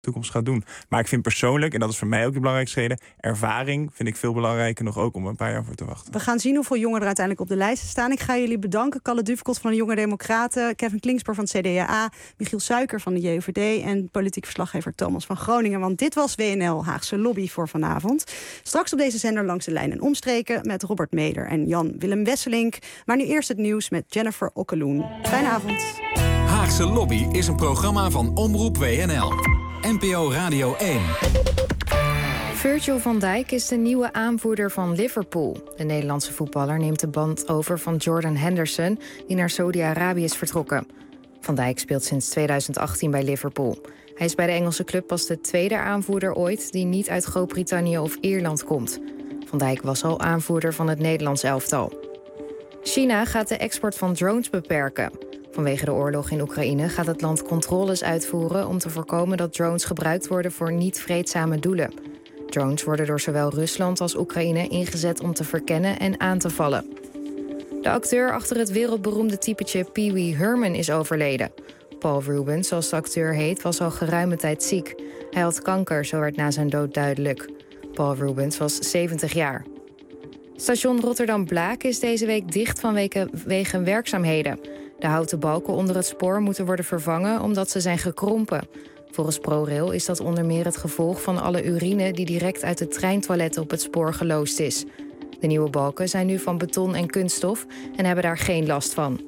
toekomst gaat doen. Maar ik vind persoonlijk, en dat is voor mij ook de belangrijkste reden, ervaring vind ik veel belangrijker nog ook om een paar jaar voor te wachten. We gaan zien hoeveel jongeren er uiteindelijk op de lijst staan. Ik ga jullie bedanken. Kalle Duvekot van de Jonge Democraten, Kevin Klingspoor van het CDA, Michiel Suiker van de JOVD en politiek verslaggever Thomas van Groningen. Want dit was WNL Haagse Lobby voor vanavond. Straks op deze zender Langs de Lijn en Omstreken met Robert Meder en Jan-Willem Wesselink. Maar nu eerst het nieuws met Jennifer Okkeloen. Fijne avond. Haagse Lobby is een programma van Omroep WNL. NPO Radio 1. Virgil van Dijk is de nieuwe aanvoerder van Liverpool. De Nederlandse voetballer neemt de band over van Jordan Henderson, die naar Saudi-Arabië is vertrokken. Van Dijk speelt sinds 2018 bij Liverpool. Hij is bij de Engelse club pas de tweede aanvoerder ooit die niet uit Groot-Brittannië of Ierland komt. Van Dijk was al aanvoerder van het Nederlands elftal. China gaat de export van drones beperken. Vanwege de oorlog in Oekraïne gaat het land controles uitvoeren om te voorkomen dat drones gebruikt worden voor niet-vreedzame doelen. Drones worden door zowel Rusland als Oekraïne ingezet om te verkennen en aan te vallen. De acteur achter het wereldberoemde typetje Pee Wee Herman is overleden. Paul Rubens, zoals de acteur heet, was al geruime tijd ziek. Hij had kanker, zo werd na zijn dood duidelijk. Paul Rubens was 70 jaar. Station Rotterdam-Blaak is deze week dicht vanwege werkzaamheden. De houten balken onder het spoor moeten worden vervangen omdat ze zijn gekrompen. Volgens ProRail is dat onder meer het gevolg van alle urine die direct uit de treintoiletten op het spoor geloosd is. De nieuwe balken zijn nu van beton en kunststof en hebben daar geen last van.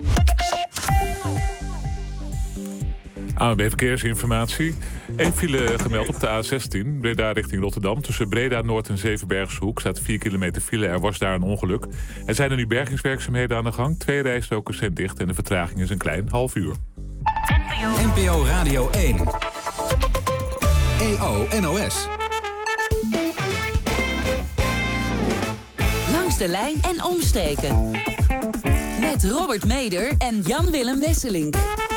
ANWB Verkeersinformatie. 1 file gemeld op de A16, Breda richting Rotterdam. Tussen Breda Noord en Zevenbergshoek staat 4 kilometer file. Er was daar een ongeluk. Er zijn er nu bergingswerkzaamheden aan de gang. 2 rijstroken zijn dicht en de vertraging is een klein half uur. NPO Radio 1. EO NOS. Langs de Lijn en Omstreken. Met Robert Meder en Jan-Willem Wesselink.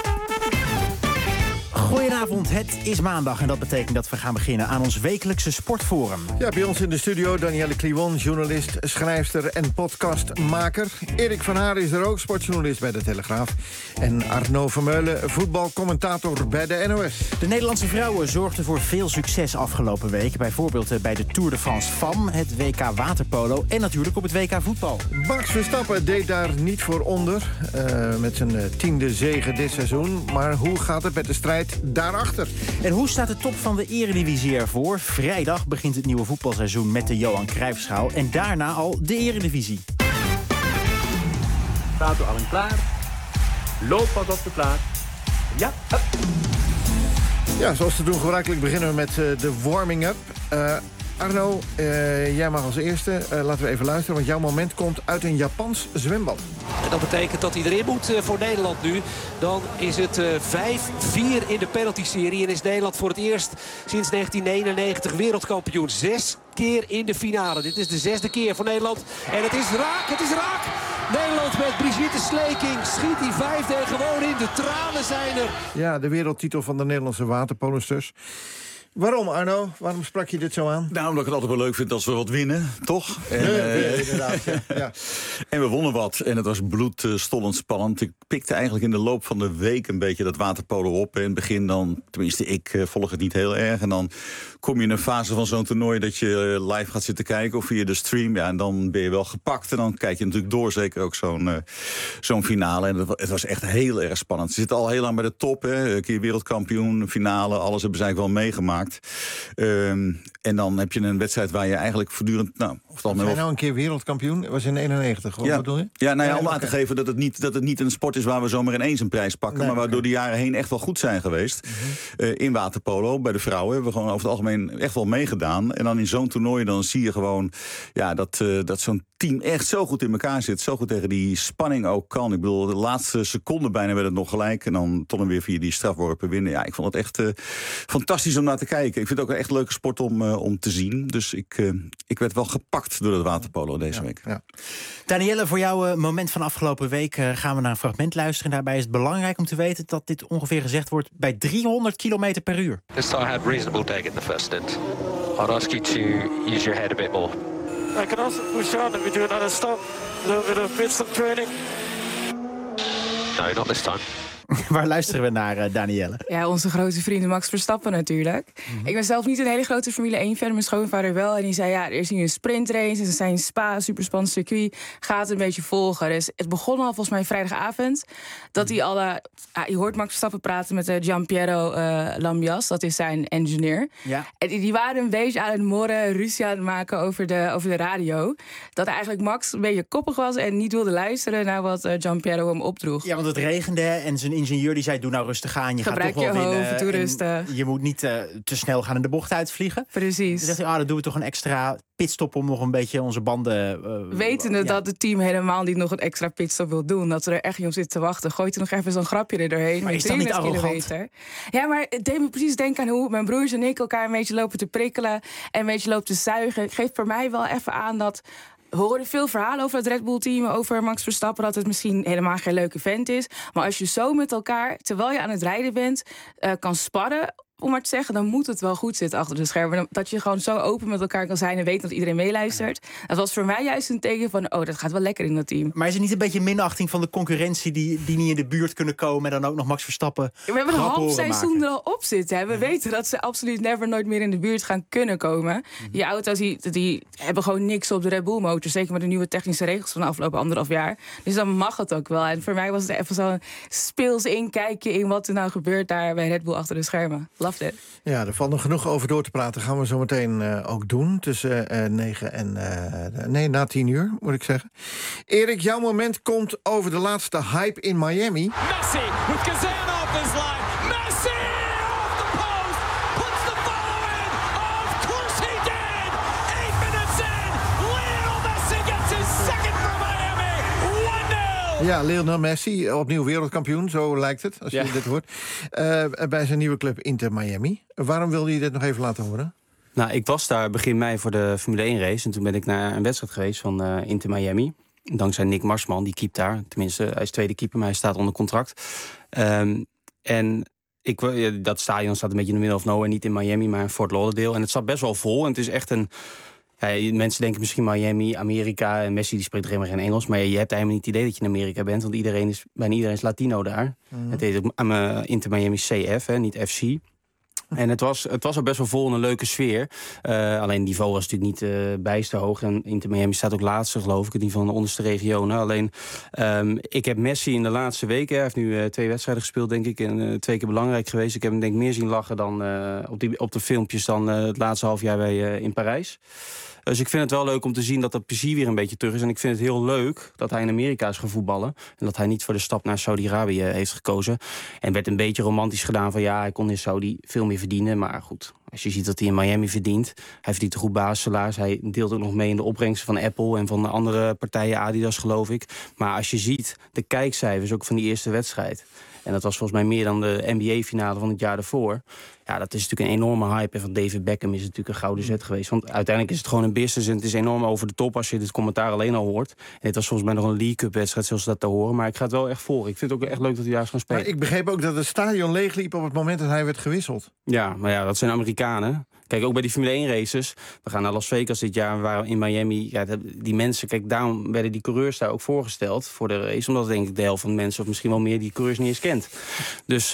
Goedenavond, het is maandag en dat betekent dat we gaan beginnen aan ons wekelijkse sportforum. Ja, bij ons in de studio Danielle Kliwon, journalist, schrijfster en podcastmaker. Erik van Haar is er ook, sportjournalist bij de Telegraaf. En Arno Vermeulen, voetbalcommentator bij de NOS. De Nederlandse vrouwen zorgden voor veel succes afgelopen week. Bijvoorbeeld bij de Tour de France Femmes, het WK waterpolo en natuurlijk op het WK voetbal. Max Verstappen deed daar niet voor onder, met zijn 10e zege dit seizoen. Maar hoe gaat het met de strijd daarachter? En hoe staat de top van de Eredivisie ervoor? Vrijdag begint het nieuwe voetbalseizoen met de Johan Cruijffschaal en daarna al de Eredivisie. Staat u al klaar? Loop wat op de plaats. Ja, up. Ja, zoals te doen gebruikelijk beginnen we met de warming-up. Arno, jij mag als eerste. Laten we even luisteren, want jouw moment komt uit een Japans zwembad. En dat betekent dat hij erin moet voor Nederland nu. Dan is het 5-4 in de penalty-serie. En is Nederland voor het eerst sinds 1999 wereldkampioen. 6 keer in de finale. Dit is de 6e keer voor Nederland. En het is raak, het is raak! Nederland met Brigitte Sleeking schiet die 5e er gewoon in. De tranen zijn er. Ja, de wereldtitel van de Nederlandse waterpolosters. Waarom, Arno? Waarom sprak je dit zo aan? Nou, omdat ik het altijd wel leuk vind als we wat winnen, toch? En, inderdaad, ja. En we wonnen wat. En het was bloedstollend spannend. Ik pikte eigenlijk in de loop van de week een beetje dat waterpolo op. In het begin dan, tenminste ik volg het niet heel erg. En dan kom je in een fase van zo'n toernooi dat je live gaat zitten kijken of via de stream. Ja, en dan ben je wel gepakt. En dan kijk je natuurlijk door, zeker ook zo'n finale. En het was echt heel erg spannend. Ze zitten al heel lang bij de top, hè. Een keer wereldkampioen, finale, alles hebben ze eigenlijk wel meegemaakt. En dan heb je een wedstrijd waar je eigenlijk voortdurend... Zijn nou een keer wereldkampioen? Dat was in 91, wat bedoel je? Ja, nou ja, om aan te geven dat het niet een sport is waar we zomaar ineens een prijs pakken. Maar waar door de jaren heen echt wel goed zijn geweest. In waterpolo, bij de vrouwen, hebben we gewoon over het algemeen echt wel meegedaan. En dan in zo'n toernooi, dan zie je gewoon dat zo'n team echt zo goed in elkaar zit. Zo goed tegen die spanning ook kan. Ik bedoel, de laatste seconde bijna werd het nog gelijk. En dan toch weer via die strafworpen winnen. Ja, ik vond het echt fantastisch om naar te kijken. Ik vind het ook een echt leuke sport om te zien. Dus ik werd wel gepakt door het waterpolo deze week. Ja. Danielle, voor jouw moment van afgelopen week gaan we naar een fragment luisteren. Daarbij is het belangrijk om te weten dat dit ongeveer gezegd wordt bij 300 km per uur. This time I had reasonable take in the first stint. I'd ask you to use your head a bit more. I can also push on if we do another stop. A little bit of pit stop training. No, not this time. Waar luisteren we naar, Danielle? Ja, onze grote vrienden Max Verstappen natuurlijk. Ik ben zelf niet een hele grote Formule 1-fan, mijn schoonvader wel. En die zei, er is nu een sprintrace, en ze zijn Spa, superspannend circuit. Gaat een beetje volgen. Dus het begon al volgens mij vrijdagavond. Dat hij je hoort Max Verstappen praten met Gianpiero Lambias, dat is zijn engineer. Ja. En die waren een beetje aan het morren, ruzie aan het maken over de radio. Dat eigenlijk Max een beetje koppig was en niet wilde luisteren naar wat Gianpiero hem opdroeg. Ja, want het regende en zijn ingenieur die zei, doe nou rustig aan. Je Gebruik gaat toch wel winnen. toerusten. Je moet niet te snel gaan en de bocht uitvliegen. Precies. Dan zegt hij, dan doen we toch een extra pitstop om nog een beetje onze banden... Wetende dat het team helemaal niet nog een extra pitstop wil doen. Dat ze er echt niet op zitten te wachten. Gooit er nog even zo'n grapje er doorheen. Maar is dat niet arrogant? Kilometer. Ja, maar het deed me precies denken aan hoe mijn broers en ik elkaar een beetje lopen te prikkelen. En een beetje lopen te zuigen. Het geeft voor mij wel even aan dat... We horen veel verhalen over het Red Bull-team, over Max Verstappen, dat het misschien helemaal geen leuke vent is. Maar als je zo met elkaar, terwijl je aan het rijden bent, kan sparren, om maar te zeggen, dan moet het wel goed zitten achter de schermen. Dat je gewoon zo open met elkaar kan zijn en weet dat iedereen meeluistert. Dat was voor mij juist een teken van, dat gaat wel lekker in dat team. Maar is het niet een beetje minachting van de concurrentie die niet in de buurt kunnen komen en dan ook nog Max Verstappen? We hebben een half seizoen er al op zitten. We weten dat ze absoluut nooit meer in de buurt gaan kunnen komen. Die auto's die hebben gewoon niks op de Red Bull motor. Zeker met de nieuwe technische regels van de afgelopen 1,5 jaar. Dus dan mag het ook wel. En voor mij was het even zo'n speels inkijkje in wat er nou gebeurt daar bij Red Bull achter de schermen. Ja, er valt nog genoeg over door te praten. Gaan we zo meteen ook doen. Tussen 9 en... na 10 uur, moet ik zeggen. Erik, jouw moment komt over de laatste hype in Miami. Messi with Kazan off his line. Messi off the post. Puts the follow in. Of course he did. 8 minutes in. Lionel Messi gets his second for Miami. 1-0. Ja, Lionel Messi, opnieuw wereldkampioen, zo lijkt het, als je dit hoort. Bij zijn nieuwe club Inter Miami. Waarom wilde je dit nog even laten horen? Nou, ik was daar begin mei voor de Formule 1 race. En toen ben ik naar een wedstrijd geweest van Inter Miami. Dankzij Nick Marsman, die keept daar. Tenminste, hij is tweede keeper, maar hij staat onder contract. Dat stadion staat een beetje in de middle of nowhere. Niet in Miami, maar in Fort Lauderdale. En het zat best wel vol. En het is echt een... Ja, mensen denken misschien Miami, Amerika en Messi die spreekt helemaal geen Engels. Maar je hebt helemaal niet het idee dat je in Amerika bent. Want bijna iedereen is Latino daar. Het heet Inter Miami CF, niet FC. En het was al best wel vol in een leuke sfeer. Alleen het niveau was natuurlijk niet bijster hoog. En Inter Miami staat ook laatste, geloof ik, die van de onderste regionen. Alleen, ik heb Messi in de laatste weken... Hij heeft nu 2 wedstrijden gespeeld, denk ik. En 2 keer belangrijk geweest. Ik heb hem denk ik meer zien lachen dan op de filmpjes... dan het laatste half jaar in Parijs. Dus ik vind het wel leuk om te zien dat plezier weer een beetje terug is. En ik vind het heel leuk dat hij in Amerika is gaan voetballen. En dat hij niet voor de stap naar Saudi-Arabië heeft gekozen. En werd een beetje romantisch gedaan van... hij kon in Saudi veel meer verdienen. Maar goed, als je ziet dat hij in Miami verdient... hij verdient een goed basissalaris. Hij deelt ook nog mee in de opbrengsten van Apple... en van andere partijen, Adidas geloof ik. Maar als je ziet de kijkcijfers ook van die eerste wedstrijd... en dat was volgens mij meer dan de NBA-finale van het jaar daarvoor... Ja, dat is natuurlijk een enorme hype. En van David Beckham is het natuurlijk een gouden zet geweest. Want uiteindelijk is het gewoon een business en het is enorm over de top... als je dit commentaar alleen al hoort. En dit was volgens mij nog een League Cup-wedstrijd zoals ze dat te horen. Maar ik ga het wel echt volgen. Ik vind het ook echt leuk dat hij daar is gaan spelen. Maar ik begreep ook dat het stadion leegliep op het moment dat hij werd gewisseld. Ja, maar ja, dat zijn Amerikanen. Kijk, ook bij die Formule 1 races. We gaan naar Las Vegas dit jaar, we waren in Miami. Ja, die mensen, kijk, daarom werden die coureurs daar ook voorgesteld voor de race. Omdat denk ik de helft van de mensen, of misschien wel meer, die coureurs niet eens kent. Dus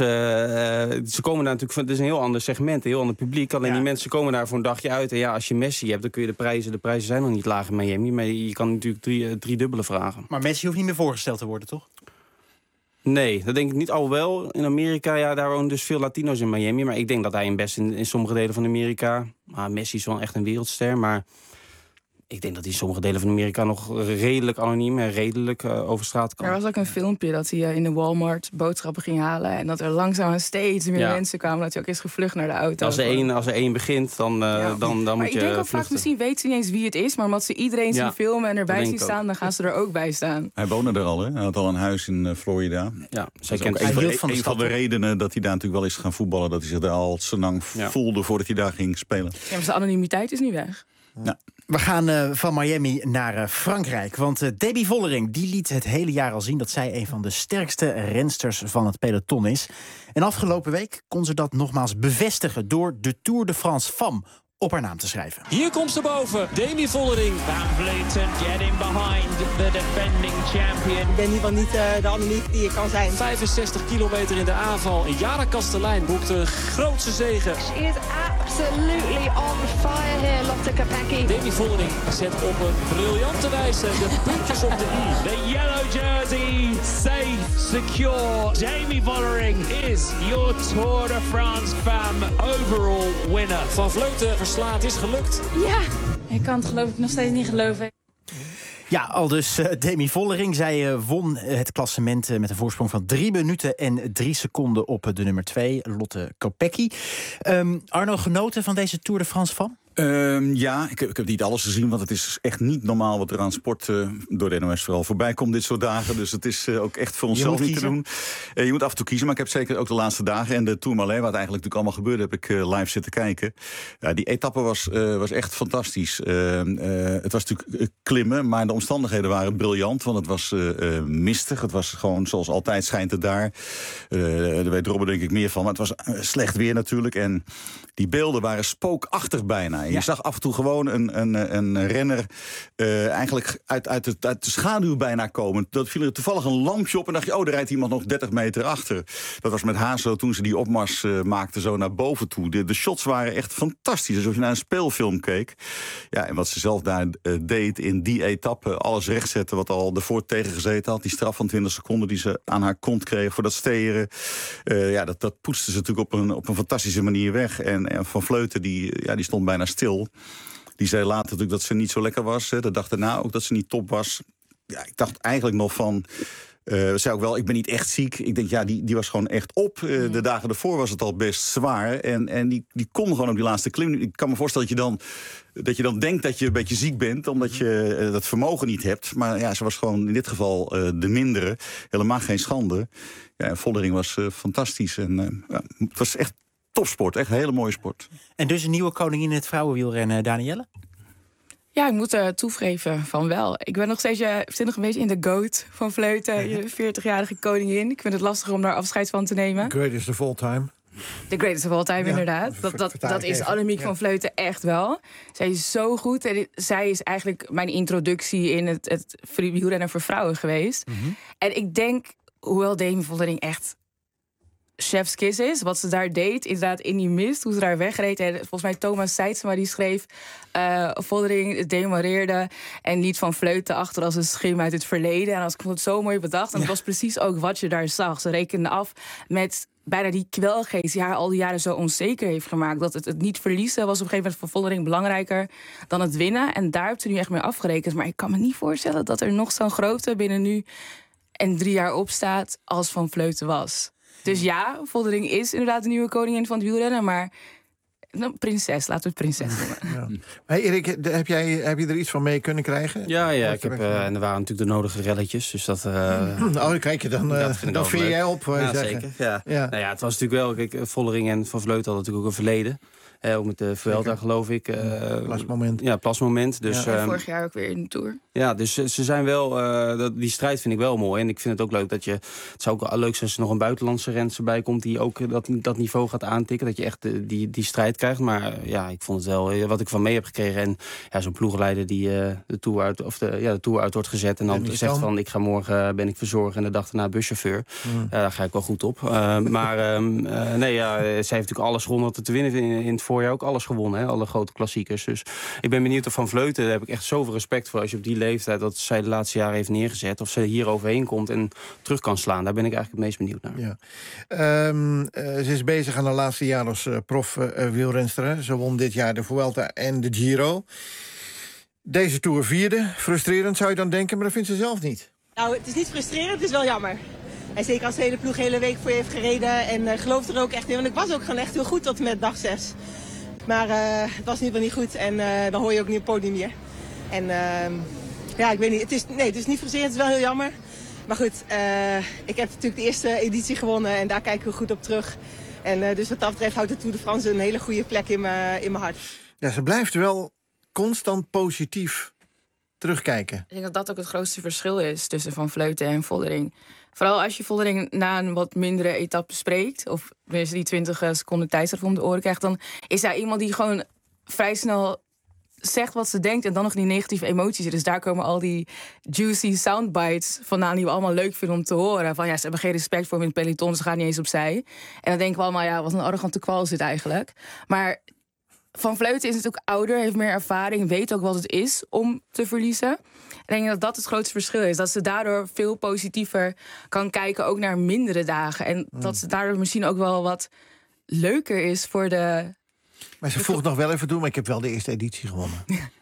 ze komen daar natuurlijk van, het is een heel ander segment, een heel ander publiek. Alleen die mensen komen daar voor een dagje uit. En ja, als je Messi hebt, dan kun je de prijzen zijn nog niet laag in Miami. Maar je kan natuurlijk drie dubbele vragen. Maar Messi hoeft niet meer voorgesteld te worden, toch? Nee, dat denk ik niet. Al wel in Amerika, ja, daar wonen dus veel Latino's in Miami. Maar ik denk dat hij best in sommige delen van Amerika... Messi is wel echt een wereldster, maar... ik denk dat hij in sommige delen van Amerika nog redelijk anoniem en redelijk over straat kan. Er was ook een filmpje dat hij in de Walmart boodschappen ging halen... en dat er langzaam steeds meer mensen kwamen... dat hij ook is gevlucht naar de auto. Als er één begint, dan moet je Maar ik denk ook vaak, vluchten. misschien weten ze niet eens wie het is... maar omdat ze iedereen zien filmen en erbij zien staan... dan gaan ze er ook bij staan. Hij woonde er al, hè? Hij had al een huis in Florida. Ja, zij kent een van de redenen dat hij daar natuurlijk wel is gaan voetballen... dat hij zich daar al zo lang voelde voordat hij daar ging spelen. Ja, maar zijn anonimiteit is nu weg. Ja. We gaan van Miami naar Frankrijk. Want Debbie Vollering die liet het hele jaar al zien... dat zij een van de sterkste rensters van het peloton is. En afgelopen week kon ze dat nogmaals bevestigen... door de Tour de France Femme op haar naam te schrijven. Hier komt ze boven, Demi Vollering. Van Vleuten getting behind the defending champion. Ik ben in ieder geval niet de Annemiek die ik kan zijn. 65 kilometer in de aanval. En Jara Kastelein boekt de grootste zege. She is absolutely on fire here, Lotte Kopecky. Demi Vollering zet op een briljante wijze de puntjes op de i. The yellow jersey, safe, secure. Demi Vollering is your Tour de France femme overall winner. Van Vleuten verslaat is gelukt. Ja, ik kan het geloof ik nog steeds niet geloven. Ja, al dus Demi Vollering. Zij won het klassement met een voorsprong van 3 minuten en 3 seconden op de nummer 2, Lotte Kopecky. Arno, genoten van deze Tour de France van? Ja, ik heb niet alles gezien, want het is echt niet normaal wat er aan sport door de NOS vooral voorbij komt dit soort dagen. Dus het is ook echt voor onszelf niet te doen. Je moet af en toe kiezen, maar ik heb zeker ook de laatste dagen en de Tourmalet, wat eigenlijk natuurlijk allemaal gebeurde, heb ik live zitten kijken. Ja, die etappe was echt fantastisch. Het was natuurlijk klimmen, maar de omstandigheden waren briljant, want het was mistig. Het was gewoon zoals altijd schijnt het daar. Daar weet Robert denk ik meer van, maar het was slecht weer natuurlijk. En die beelden waren spookachtig bijna. Je zag af en toe gewoon een renner eigenlijk uit de schaduw bijna komen. Dat viel er toevallig een lampje op en dacht je, daar rijdt iemand nog 30 meter achter. Dat was met Hazo toen ze die opmars maakten zo naar boven toe. De shots waren echt fantastisch, alsof je naar een speelfilm keek. Ja, en wat ze zelf daar deed in die etappe, alles rechtzetten wat al ervoor tegengezeten had. Die straf van 20 seconden die ze aan haar kont kreeg voor dat steren. Dat poetste ze natuurlijk op een fantastische manier weg. En Van Vleuten, die stond bijna stil. Die zei later natuurlijk dat ze niet zo lekker was. De dag daarna ook dat ze niet top was. Ja, ik dacht eigenlijk nog van... zei ook wel, ik ben niet echt ziek. Ik denk, die was gewoon echt op. De dagen ervoor was het al best zwaar. En die kon gewoon op die laatste klim. Ik kan me voorstellen dat je dan denkt dat je een beetje ziek bent, omdat je dat vermogen niet hebt. Maar ja, ze was gewoon in dit geval de mindere. Helemaal geen schande. Ja, en Vollering was fantastisch. En het was echt topsport, echt een hele mooie sport. En dus een nieuwe koningin in het vrouwenwielrennen, Danielle? Ja, ik moet toegeven van wel. Ik ben nog steeds zit nog een beetje in de goat van Vleuten. Je 40-jarige koningin. Ik vind het lastig om daar afscheid van te nemen. Greatest of all time. De greatest of all time, inderdaad. Dat is Annemiek van Vleuten echt wel. Zij is zo goed. En zij is eigenlijk mijn introductie in het wielrennen voor vrouwen geweest. Mm-hmm. En ik denk, hoewel Demi Vollering echt chef's kiss is, wat ze daar deed, inderdaad in die mist, hoe ze daar wegreed. En volgens mij Thomas Seidsma die schreef, Vollering demareerde en liet Van Vleuten achter als een schim uit het verleden. En ik vond het zo mooi bedacht. En dat was precies ook wat je daar zag. Ze rekende af met bijna die kwelgeest die haar al die jaren zo onzeker heeft gemaakt. Dat het niet verliezen was op een gegeven moment voor Vollering belangrijker dan het winnen. En daar heeft ze nu echt mee afgerekend. Maar ik kan me niet voorstellen dat er nog zo'n grote binnen nu en 3 jaar op staat als Van Vleuten was. Dus ja, Vollering is inderdaad de nieuwe koningin van het wielrennen, maar prinses, laten we het prinses noemen. Ja. Hey Erik, heb je er iets van mee kunnen krijgen? Ja, en er waren natuurlijk de nodige relletjes, dus dat... kijk je, dan veer jij op, ja, zeggen. Zeker. Ja. Ja. Nou ja, het was natuurlijk wel, kijk, Vollering en Van Vleuten hadden natuurlijk ook een verleden. Ook met de Vuelta, geloof ik. Plasmoment. Ja, plasmoment. Dus, vorig jaar ook weer in de Tour. Ja, dus ze zijn wel... die strijd vind ik wel mooi. En ik vind het ook leuk dat je... Het zou ook leuk zijn als er nog een buitenlandse renster bij komt die ook dat niveau gaat aantikken. Dat je echt die strijd krijgt. Maar ja, ik vond het wel... Wat ik van mee heb gekregen. En ja, zo'n ploegleider die de Tour uit wordt gezet. En dan zegt van, ik ga morgen ben ik verzorger. En de dag daarna buschauffeur. Daar ga ik wel goed op. Zij heeft natuurlijk alles gewonnen wat er te winnen in het voorjaar ook alles gewonnen, hè? Alle grote klassiekers. Dus ik ben benieuwd of Van Vleuten, daar heb ik echt zoveel respect voor als je op die leeftijd dat zij de laatste jaren heeft neergezet, of ze hier overheen komt en terug kan slaan. Daar ben ik eigenlijk het meest benieuwd naar. Ja. Ze is bezig aan de laatste jaar als prof-wielrenster. Ze won dit jaar de Vuelta en de Giro. Deze Tour 4e. Frustrerend zou je dan denken, maar dat vindt ze zelf niet. Nou, het is niet frustrerend, het is wel jammer. En zeker als de hele ploeg de hele week voor je heeft gereden. En geloof er ook echt in. Want ik was ook gewoon echt heel goed tot met dag 6. Maar het was in ieder geval niet goed. En dan hoor je ook niet op het podium meer. En ik weet niet. Het is niet frustrerend. Het is wel heel jammer. Maar goed, ik heb natuurlijk de eerste editie gewonnen. En daar kijken we goed op terug. En dus wat dat betreft houdt de Tour de France een hele goede plek in mijn hart. Ja, ze blijft wel constant positief terugkijken. Ik denk dat dat ook het grootste verschil is tussen Van Vleuten en Vollering. Vooral als je Vollering na een wat mindere etappe spreekt, of die 20 seconden tijdstraf om de oren krijgt, dan is hij iemand die gewoon vrij snel zegt wat ze denkt en dan nog die negatieve emoties. Dus daar komen al die juicy soundbites vandaan die we allemaal leuk vinden om te horen. Van ja, ze hebben geen respect voor hem in het peloton, ze gaan niet eens opzij. En dan denken we allemaal, ja, wat een arrogante kwal is dit eigenlijk. Maar Van Vleuten is natuurlijk ouder, heeft meer ervaring, weet ook wat het is om te verliezen. En ik denk dat dat het grootste verschil is. Dat ze daardoor veel positiever kan kijken, ook naar mindere dagen. En dat ze daardoor misschien ook wel wat leuker is voor de... Maar ze voegt nog wel even toe, maar ik heb wel de eerste editie gewonnen.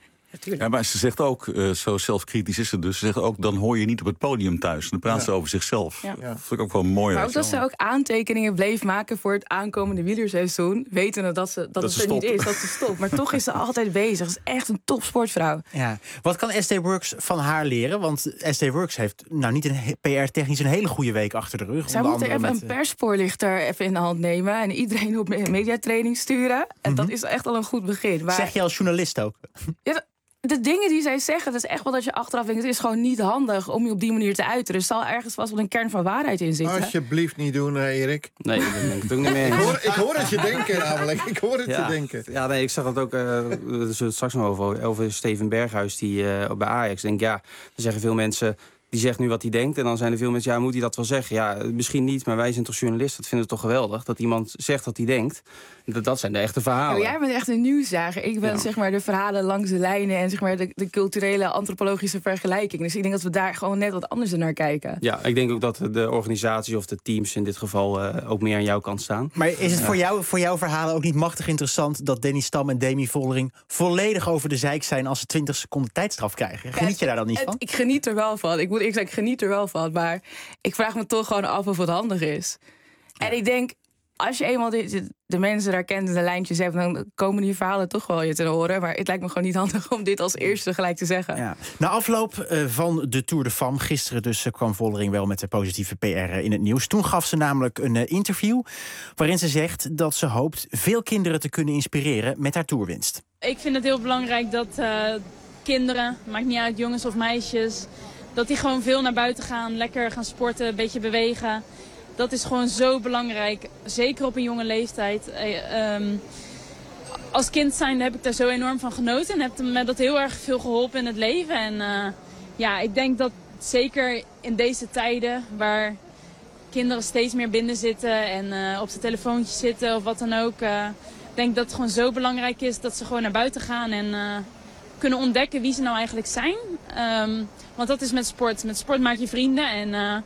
Ja, maar ze zegt ook, zo zelfkritisch is ze dus... ze zegt ook, dan hoor je niet op het podium thuis. Dan praat ze over zichzelf. Ja. Dat vind ik ook wel mooi. Maar ook dat ze ook aantekeningen bleef maken voor het aankomende wielerseizoen... wetende dat het er niet is, dat ze stopt. Maar toch is ze altijd bezig. Ze is echt een topsportvrouw. Ja. Wat kan SD Works van haar leren? Want SD Works heeft niet een PR-technisch een hele goede week achter de rug. Zij moet even een persvoorlichter even in de hand nemen... en iedereen op mediatraining sturen. En dat is echt al een goed begin. Maar... Zeg je als journalist ook? Ja, de dingen die zij zeggen, dat is echt wel dat je achteraf denkt... het is gewoon niet handig om je op die manier te uiten. Er zal ergens vast wel een kern van waarheid in zitten. Alsjeblieft niet doen, Erik. Nee, dat denk ik ook niet meer. Ik hoor het je denken namelijk. Ik hoor het je denken. Ja, nee, ik zag het ook, we zullen het straks nog over Steven Berghuis die bij Ajax. Ik denk, ja, er zeggen veel mensen... die zegt nu wat hij denkt. En dan zijn er veel mensen, ja, moet hij dat wel zeggen? Ja, misschien niet, maar wij zijn toch journalisten. Dat vinden we toch geweldig, dat iemand zegt wat hij denkt. Dat zijn de echte verhalen. Jij bent echt een nieuwsjager. Ik ben zeg maar de verhalen langs de lijnen... en zeg maar de culturele, antropologische vergelijking. Dus ik denk dat we daar gewoon net wat anders naar kijken. Ja, ik denk ook dat de organisatie of de teams in dit geval... ook meer aan jouw kant staan. Maar is het voor jouw verhalen ook niet machtig interessant... dat Danny Stam en Demi Vollering volledig over de zeik zijn... als ze 20 seconden tijdstraf krijgen? Geniet je daar dan niet van? Ik geniet er wel van. Ik geniet er wel van, maar ik vraag me toch gewoon af of het handig is. Ja. En ik denk, als je eenmaal de mensen daar kent en de lijntjes hebt... dan komen die verhalen toch wel je te horen. Maar het lijkt me gewoon niet handig om dit als eerste gelijk te zeggen. Ja. Na afloop van de Tour de Femme, gisteren dus kwam Vollering wel met de positieve PR in het nieuws. Toen gaf ze namelijk een interview waarin ze zegt dat ze hoopt... veel kinderen te kunnen inspireren met haar toerwinst. Ik vind het heel belangrijk dat kinderen, maakt niet uit jongens of meisjes... dat die gewoon veel naar buiten gaan, lekker gaan sporten, een beetje bewegen. Dat is gewoon zo belangrijk, zeker op een jonge leeftijd. Als kind zijnde heb ik daar zo enorm van genoten en heb me dat heel erg veel geholpen in het leven. En ik denk dat zeker in deze tijden waar kinderen steeds meer binnen zitten en op zijn telefoontje zitten of wat dan ook... denk dat het gewoon zo belangrijk is dat ze gewoon naar buiten gaan en kunnen ontdekken wie ze nou eigenlijk zijn. Want dat is met sport. Met sport maak je vrienden en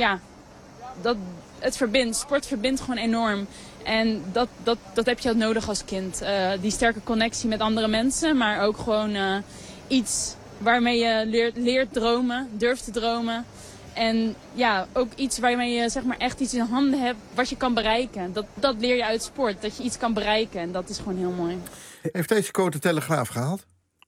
het verbindt. Sport verbindt gewoon enorm. En dat heb je ook nodig als kind. Die sterke connectie met andere mensen, maar ook gewoon iets waarmee je leert dromen, durft te dromen. En ja, ook iets waarmee je zeg maar echt iets in handen hebt wat je kan bereiken. Dat leer je uit sport, dat je iets kan bereiken. En dat is gewoon heel mooi. Heeft deze quote de Telegraaf gehaald?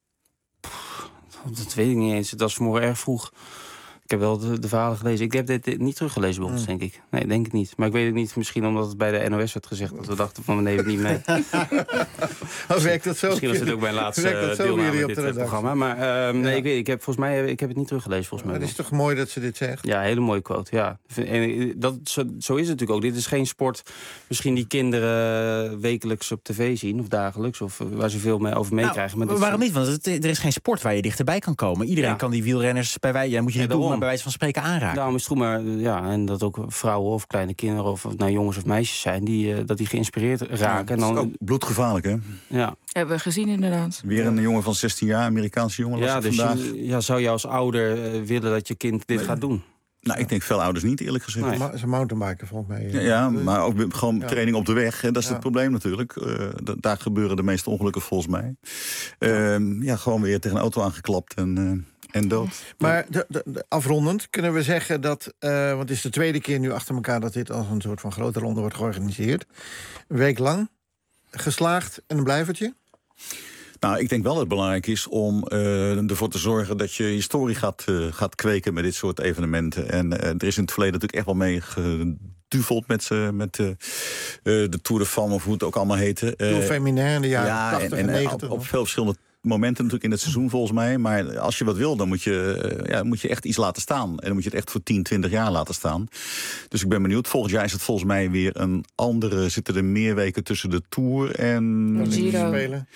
Dat weet ik niet eens. Het was vanmorgen erg vroeg. Ik heb wel de verhalen gelezen. Ik heb dit niet teruggelezen bij ons, denk ik. Nee, denk ik niet. Maar ik weet het niet. Misschien omdat het bij de NOS werd gezegd... dat we dachten van, we nemen het niet mee. Werkt dat zo? Misschien was het ook mijn laatste deelname in dit programma. Maar nee, ik heb het niet teruggelezen, volgens mij. Maar het is toch mooi dat ze dit zegt? Ja, hele mooie quote, ja. En zo is het natuurlijk ook. Dit is geen sport, misschien die kinderen wekelijks op tv zien... of dagelijks, of waar ze veel over meekrijgen. Maar waarom niet? Want er is geen sport waar je dichterbij kan komen. Iedereen kan die wielrenners bij wijze... moet je niet doen, maar bij wijze van spreken aanraken. Daarom is het goed, maar en dat ook vrouwen of kleine kinderen... of jongens of meisjes zijn, dat die geïnspireerd raken. Ja, dat is ook bloedgevaarlijk, hè? Ja. Hebben we gezien, inderdaad. Weer een jongen van 16 jaar, Amerikaanse jongen, was dus vandaag. Zou je als ouder willen dat je kind dit gaat doen? Nou, ik denk veel ouders niet, eerlijk gezegd. Nee. Ze mountainbiken, volgens mij. Ja, maar ook gewoon training op de weg. Hè, dat is het probleem natuurlijk. Daar gebeuren de meeste ongelukken volgens mij. Gewoon weer tegen een auto aangeklapt en dood. Maar afrondend kunnen we zeggen dat... want het is de tweede keer nu achter elkaar... dat dit als een soort van grote ronde wordt georganiseerd. Een week lang. Geslaagd en een blijvertje? Nou, ik denk wel dat het belangrijk is om ervoor te zorgen... dat je historie gaat kweken met dit soort evenementen. En er is in het verleden natuurlijk echt wel mee geduveld met de Tour de Femme... of hoe het ook allemaal heette. Tour Féminin in de jaren 80 en 90. Op veel verschillende momenten natuurlijk in het seizoen volgens mij. Maar als je wat wil, dan moet je echt iets laten staan. En dan moet je het echt voor 10, 20 jaar laten staan. Dus ik ben benieuwd. Volgend jaar is het volgens mij weer een andere... Zitten er meer weken tussen de Tour en... Giro.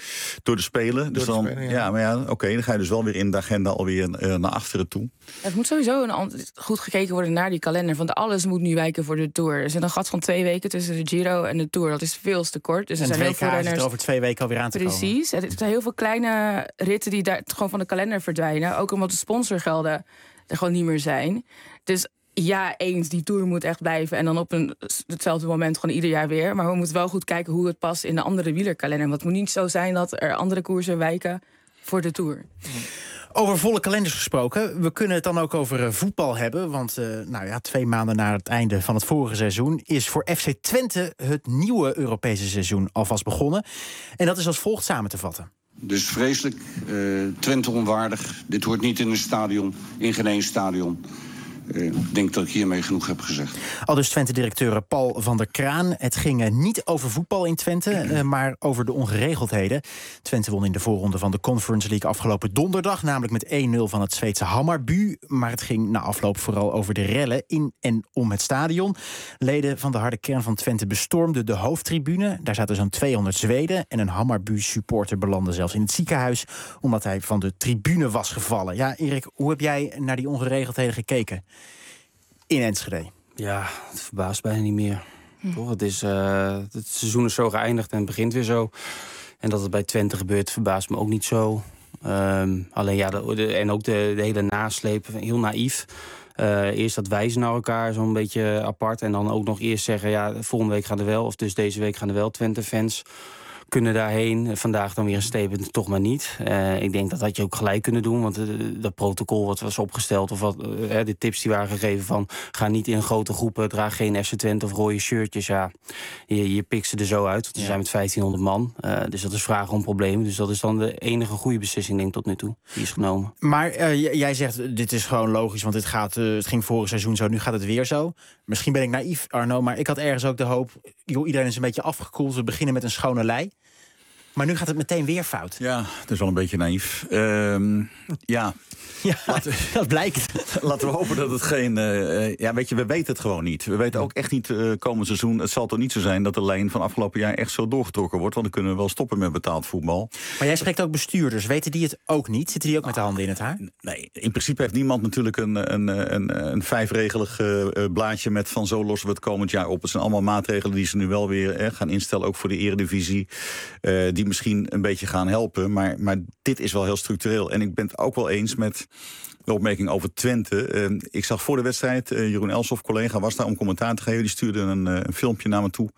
Door de Spelen. Dus dan, oké, dan ga je dus wel weer in de agenda alweer naar achteren toe. Het moet sowieso goed gekeken worden naar die kalender. Want alles moet nu wijken voor de Tour. Er zit een gat van 2 weken tussen de Giro en de Tour. Dat is veel te kort. Dus en er zijn heel veel renners. Er over 2 weken alweer aan te komen. Precies. Er zijn heel veel kleine ritten die daar gewoon van de kalender verdwijnen. Ook omdat de sponsorgelden er gewoon niet meer zijn. Dus ja, eens, die Tour moet echt blijven. En dan op hetzelfde moment gewoon ieder jaar weer. Maar we moeten wel goed kijken hoe het past in de andere wielerkalender. Want het moet niet zo zijn dat er andere koersen wijken voor de Tour. Over volle kalenders gesproken. We kunnen het dan ook over voetbal hebben. Want 2 maanden na het einde van het vorige seizoen is voor FC Twente het nieuwe Europese seizoen alvast begonnen. En dat is als volgt samen te vatten. Dus vreselijk, Twente onwaardig. Dit hoort niet in een stadion, in geen één stadion. Ik denk dat ik hiermee genoeg heb gezegd. Aldus Twente-directeur Paul van der Kraan. Het ging niet over voetbal in Twente, maar over de ongeregeldheden. Twente won in de voorronde van de Conference League afgelopen donderdag, namelijk met 1-0 van het Zweedse Hammarby. Maar het ging na afloop vooral over de rellen in en om het stadion. Leden van de harde kern van Twente bestormden de hoofdtribune. Daar zaten zo'n 200 Zweden en een Hammarby-supporter belandde zelfs in het ziekenhuis, omdat hij van de tribune was gevallen. Ja, Erik, hoe heb jij naar die ongeregeldheden gekeken in Enschede? Ja, het verbaast bijna niet meer. Toch? Het seizoen is zo geëindigd en het begint weer zo. En dat het bij Twente gebeurt, verbaast me ook niet zo. Alleen en ook de hele nasleep, heel naïef. Eerst dat wijzen naar elkaar, zo'n beetje apart. En dan ook nog eerst zeggen, ja, volgende week gaan er wel, of dus deze week gaan er wel Twente-fans kunnen daarheen. Vandaag dan weer een statement, toch maar niet. Ik denk dat had je ook gelijk kunnen doen. Want dat protocol wat was opgesteld, of de tips die waren gegeven van ga niet in grote groepen, draag geen FC Twente of rode shirtjes. Ja, je pikt ze er zo uit. Want we zijn met 1500 man. Dus dat is vragen om problemen. Dus dat is dan de enige goede beslissing, denk ik, tot nu toe. Die is genomen. Maar jij zegt, dit is gewoon logisch, want het ging vorig seizoen zo, nu gaat het weer zo. Misschien ben ik naïef, Arno, maar ik had ergens ook de hoop, iedereen is een beetje afgekoeld, we beginnen met een schone lei. Maar nu gaat het meteen weer fout. Ja, het is wel een beetje naïef. Ja, dat blijkt. Laten we hopen dat het geen... weet je, we weten het gewoon niet. We weten ook echt niet komend seizoen. Het zal toch niet zo zijn dat de lijn van afgelopen jaar echt zo doorgetrokken wordt. Want dan kunnen we wel stoppen met betaald voetbal. Maar jij spreekt ook bestuurders. Weten die het ook niet? Zitten die ook met de handen in het haar? Nee, in principe heeft niemand natuurlijk een 5-regelig blaadje met van zo lossen we het komend jaar op. Het zijn allemaal maatregelen die ze nu wel weer gaan instellen. Ook voor de Eredivisie. Die misschien een beetje gaan helpen. Maar dit is wel heel structureel. En ik ben het ook wel eens met de opmerking over Twente. Ik zag voor de wedstrijd, Jeroen Elshoff, collega, was daar om commentaar te geven. Die stuurde een filmpje naar me toe.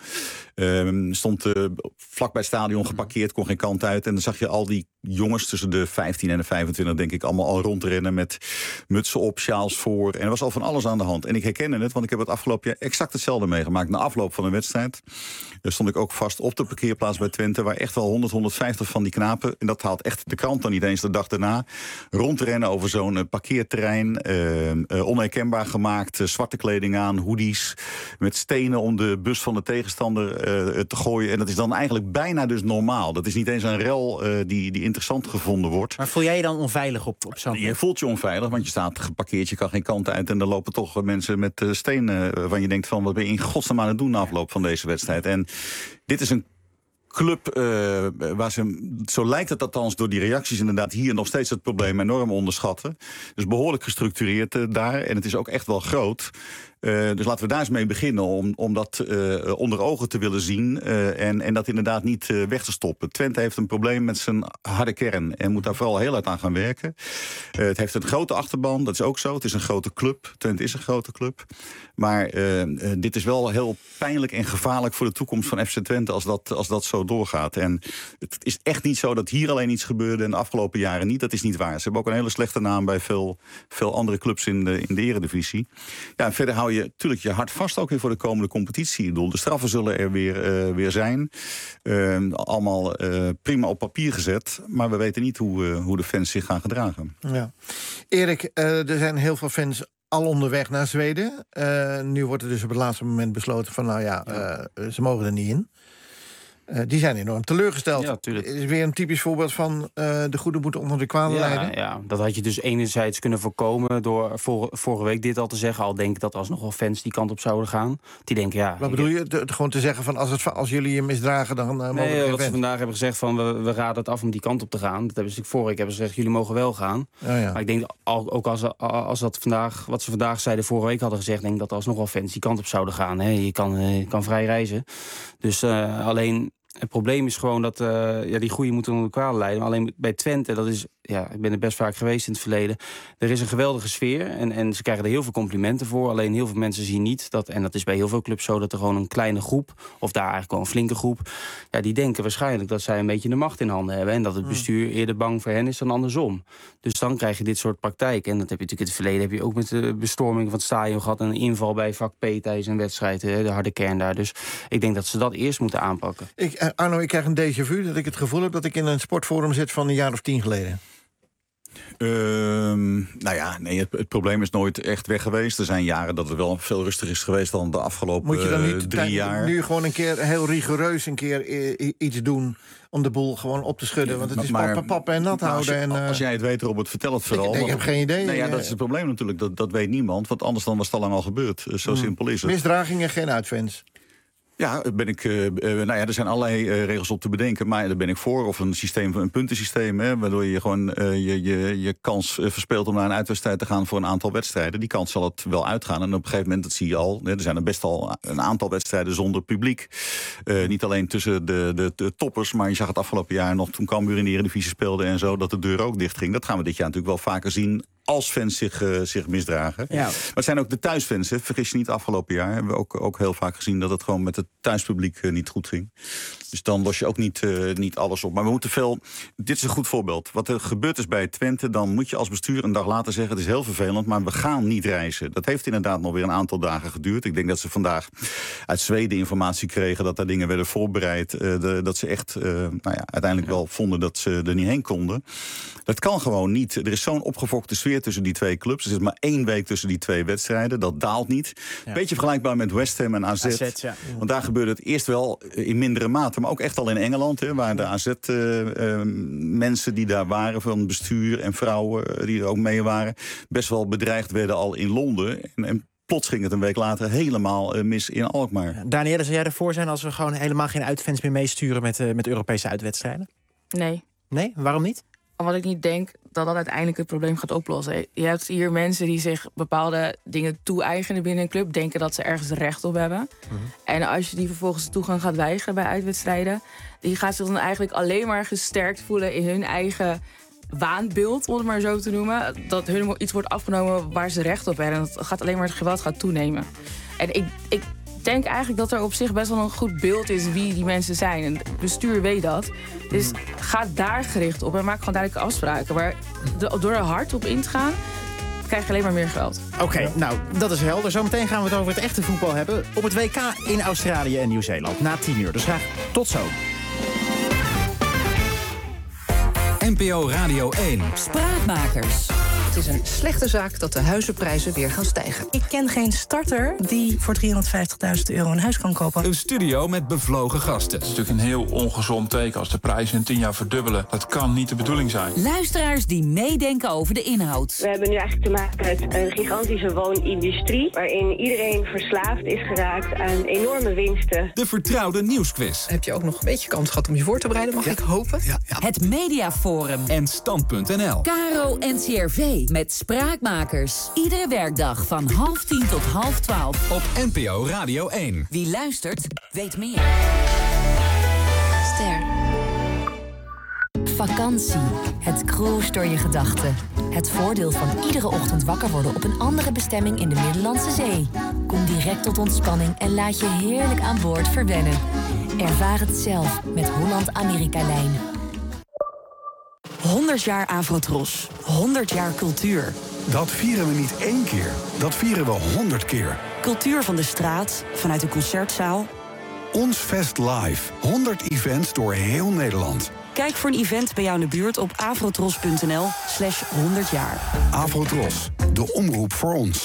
Stond vlak bij het stadion geparkeerd, kon geen kant uit. En dan zag je al die jongens tussen de 15 en de 25, denk ik, allemaal al rondrennen met mutsen op, sjaals voor. En er was al van alles aan de hand. En ik herkende het, want ik heb het afgelopen jaar exact hetzelfde meegemaakt. Na afloop van een wedstrijd stond ik ook vast op de parkeerplaats bij Twente, waar echt wel 100, 150 van die knapen, en dat haalt echt de krant dan niet eens de dag daarna, rondrennen over zo'n parkeerterrein. Onherkenbaar gemaakt, zwarte kleding aan, hoodies, met stenen om de bus van de tegenstander te gooien. En dat is dan eigenlijk bijna dus normaal. Dat is niet eens een rel die interessant gevonden wordt. Maar voel jij je dan onveilig op zo'n... Je voelt je onveilig, want je staat geparkeerd, je kan geen kant uit en er lopen toch mensen met stenen waarvan je denkt van wat ben je in godsnaam aan het doen na afloop van deze wedstrijd. En dit is een club waar ze, zo lijkt het althans door die reacties inderdaad hier nog steeds het probleem enorm onderschatten. Dus behoorlijk gestructureerd daar en het is ook echt wel groot. Dus laten we daar eens mee beginnen om dat onder ogen te willen zien en dat inderdaad niet weg te stoppen. Twente heeft een probleem met zijn harde kern en moet daar vooral heel hard aan gaan werken. Het heeft een grote achterban, dat is ook zo. Het is een grote club. Twente is een grote club. Maar dit is wel heel pijnlijk en gevaarlijk voor de toekomst van FC Twente als dat zo doorgaat. En het is echt niet zo dat hier alleen iets gebeurde en de afgelopen jaren niet. Dat is niet waar. Ze hebben ook een hele slechte naam bij veel andere clubs in de Eredivisie. Ja, en verder hou je natuurlijk je hart vast ook weer voor de komende competitie. Ik bedoel, de straffen zullen er weer zijn. Allemaal prima op papier gezet. Maar we weten niet hoe de fans zich gaan gedragen. Ja. Erik, er zijn heel veel fans al onderweg naar Zweden. Nu wordt er dus op het laatste moment besloten van ze mogen er niet in. Die zijn enorm teleurgesteld. Ja, tuurlijk. Is weer een typisch voorbeeld van de goede moet onder de kwade leiden. Ja, dat had je dus enerzijds kunnen voorkomen door vorige week dit al te zeggen. Al denk ik dat alsnog wel fans die kant op zouden gaan. Die denken, Wat bedoel je? Gewoon te zeggen van als jullie je misdragen, dan mogen we geen wat ze fans. vandaag hebben gezegd van we raden het af om die kant op te gaan. Dat hebben ze vorige week hebben ze gezegd, jullie mogen wel gaan. Maar ik denk ook als dat vandaag, wat ze vandaag zeiden vorige week hadden gezegd, denk ik dat alsnog wel fans die kant op zouden gaan. Hè. Je kan vrij reizen. Dus alleen het probleem is gewoon dat die groei moet onder de kwade leiden. Maar alleen bij Twente, dat is, ik ben er best vaak geweest in het verleden. Er is een geweldige sfeer en ze krijgen er heel veel complimenten voor. Alleen heel veel mensen zien niet dat, en dat is bij heel veel clubs zo, dat er gewoon een kleine groep, of daar eigenlijk wel een flinke groep, die denken waarschijnlijk dat zij een beetje de macht in handen hebben. En dat het bestuur eerder bang voor hen is dan andersom. Dus dan krijg je dit soort praktijken. En dat heb je natuurlijk in het verleden, heb je ook met de bestorming van het stadion gehad en een inval bij vak P tijdens een wedstrijd, de harde kern daar. Dus ik denk dat ze dat eerst moeten aanpakken. Arno, ik krijg een déjà vu dat ik het gevoel heb dat ik in een sportforum zit van een jaar of 10 geleden. Het probleem is nooit echt weg geweest. Er zijn jaren dat het wel veel rustiger is geweest dan de afgelopen Moet je dan niet 3 jaar. Nu gewoon een keer heel rigoureus iets doen om de boel gewoon op te schudden? Want het is pappen en nat houden. Als jij het weet, Robert, vertel het vooral. Ik heb geen idee. Dat is het probleem natuurlijk. Dat weet niemand. Want anders dan was het al lang al gebeurd. Zo simpel is het. Misdragingen, geen uitfans. Ja, er zijn allerlei regels op te bedenken, maar daar ben ik voor. Of een puntensysteem, waardoor je gewoon je kans verspeelt om naar een uitwedstrijd te gaan voor een aantal wedstrijden. Die kans zal het wel uitgaan. En op een gegeven moment, dat zie je al, er zijn er best al een aantal wedstrijden zonder publiek. Niet alleen tussen de toppers, maar je zag het afgelopen jaar nog toen Cambuur in de Eredivisie speelde en zo, dat de deur ook dicht ging. Dat gaan we dit jaar natuurlijk wel vaker zien als fans zich misdragen. Ja. Maar het zijn ook de thuisfans. Vergis je niet, afgelopen jaar hebben we ook heel vaak gezien dat het gewoon met het thuispubliek niet goed ging. Dus dan los je ook niet alles op. Maar we moeten dit is een goed voorbeeld. Wat er gebeurd is bij Twente, dan moet je als bestuur een dag later zeggen, het is heel vervelend, maar we gaan niet reizen. Dat heeft inderdaad nog weer een aantal dagen geduurd. Ik denk dat ze vandaag uit Zweden informatie kregen dat daar dingen werden voorbereid. Dat ze echt uiteindelijk wel vonden dat ze er niet heen konden. Dat kan gewoon niet. Er is zo'n opgefokte sfeer tussen die twee clubs. Er zit maar 1 week tussen die 2 wedstrijden. Dat daalt niet. Een beetje vergelijkbaar met West Ham en AZ. Want daar gebeurde het eerst wel in mindere mate. Maar ook echt al in Engeland. Waar de AZ-mensen die daar waren, van bestuur en vrouwen die er ook mee waren, best wel bedreigd werden al in Londen. En plots ging het een week later helemaal mis in Alkmaar. Danielle, zou jij ervoor zijn als we gewoon helemaal geen uitfans meer meesturen met Europese uitwedstrijden? Nee. Nee? Waarom niet? Omdat ik niet denk dat dat uiteindelijk het probleem gaat oplossen. Je hebt hier mensen die zich bepaalde dingen toe-eigenen binnen een club, denken dat ze ergens recht op hebben. En als je die vervolgens toegang gaat weigeren bij uitwedstrijden, die gaat zich dan eigenlijk alleen maar gesterkt voelen in hun eigen waanbeeld, om het maar zo te noemen. Dat hun iets wordt afgenomen waar ze recht op hebben. En dat gaat alleen maar het geweld gaat toenemen. En ik denk eigenlijk dat er op zich best wel een goed beeld is wie die mensen zijn. En het bestuur weet dat. Dus ga daar gericht op en maak gewoon duidelijke afspraken. Maar door er hard op in te gaan, krijg je alleen maar meer geld. Oké, nou, dat is helder. Zometeen gaan we het over het echte voetbal hebben op het WK in Australië en Nieuw-Zeeland. Na 10 uur. Dus graag tot zo. NPO Radio 1. Spraakmakers. Het is een slechte zaak dat de huizenprijzen weer gaan stijgen. Ik ken geen starter die voor €350.000 een huis kan kopen. Een studio met bevlogen gasten. Het is natuurlijk een heel ongezond teken als de prijzen in 10 jaar verdubbelen. Dat kan niet de bedoeling zijn. Luisteraars die meedenken over de inhoud. We hebben nu eigenlijk te maken met een gigantische woonindustrie, waarin iedereen verslaafd is geraakt aan enorme winsten. De vertrouwde nieuwsquiz. Heb je ook nog een beetje kans gehad om je voor te bereiden, mag ik hopen? Ja. Het Mediaforum. En Stand.nl. Caro NCRV met Spraakmakers. Iedere werkdag van 11:30 tot 11:30. Op NPO Radio 1. Wie luistert, weet meer. Ster. Vakantie. Het cruist door je gedachten. Het voordeel van iedere ochtend wakker worden op een andere bestemming in de Middellandse Zee. Kom direct tot ontspanning en laat je heerlijk aan boord verwennen. Ervaar het zelf met Holland-Amerika-lijn. 100 jaar Afrotros. 100 jaar cultuur. Dat vieren we niet 1 keer. Dat vieren we 100 keer. Cultuur van de straat, vanuit de concertzaal. Ons Fest Live. 100 events door heel Nederland. Kijk voor een event bij jou in de buurt op afrotros.nl/100 jaar. Afrotros, de omroep voor ons.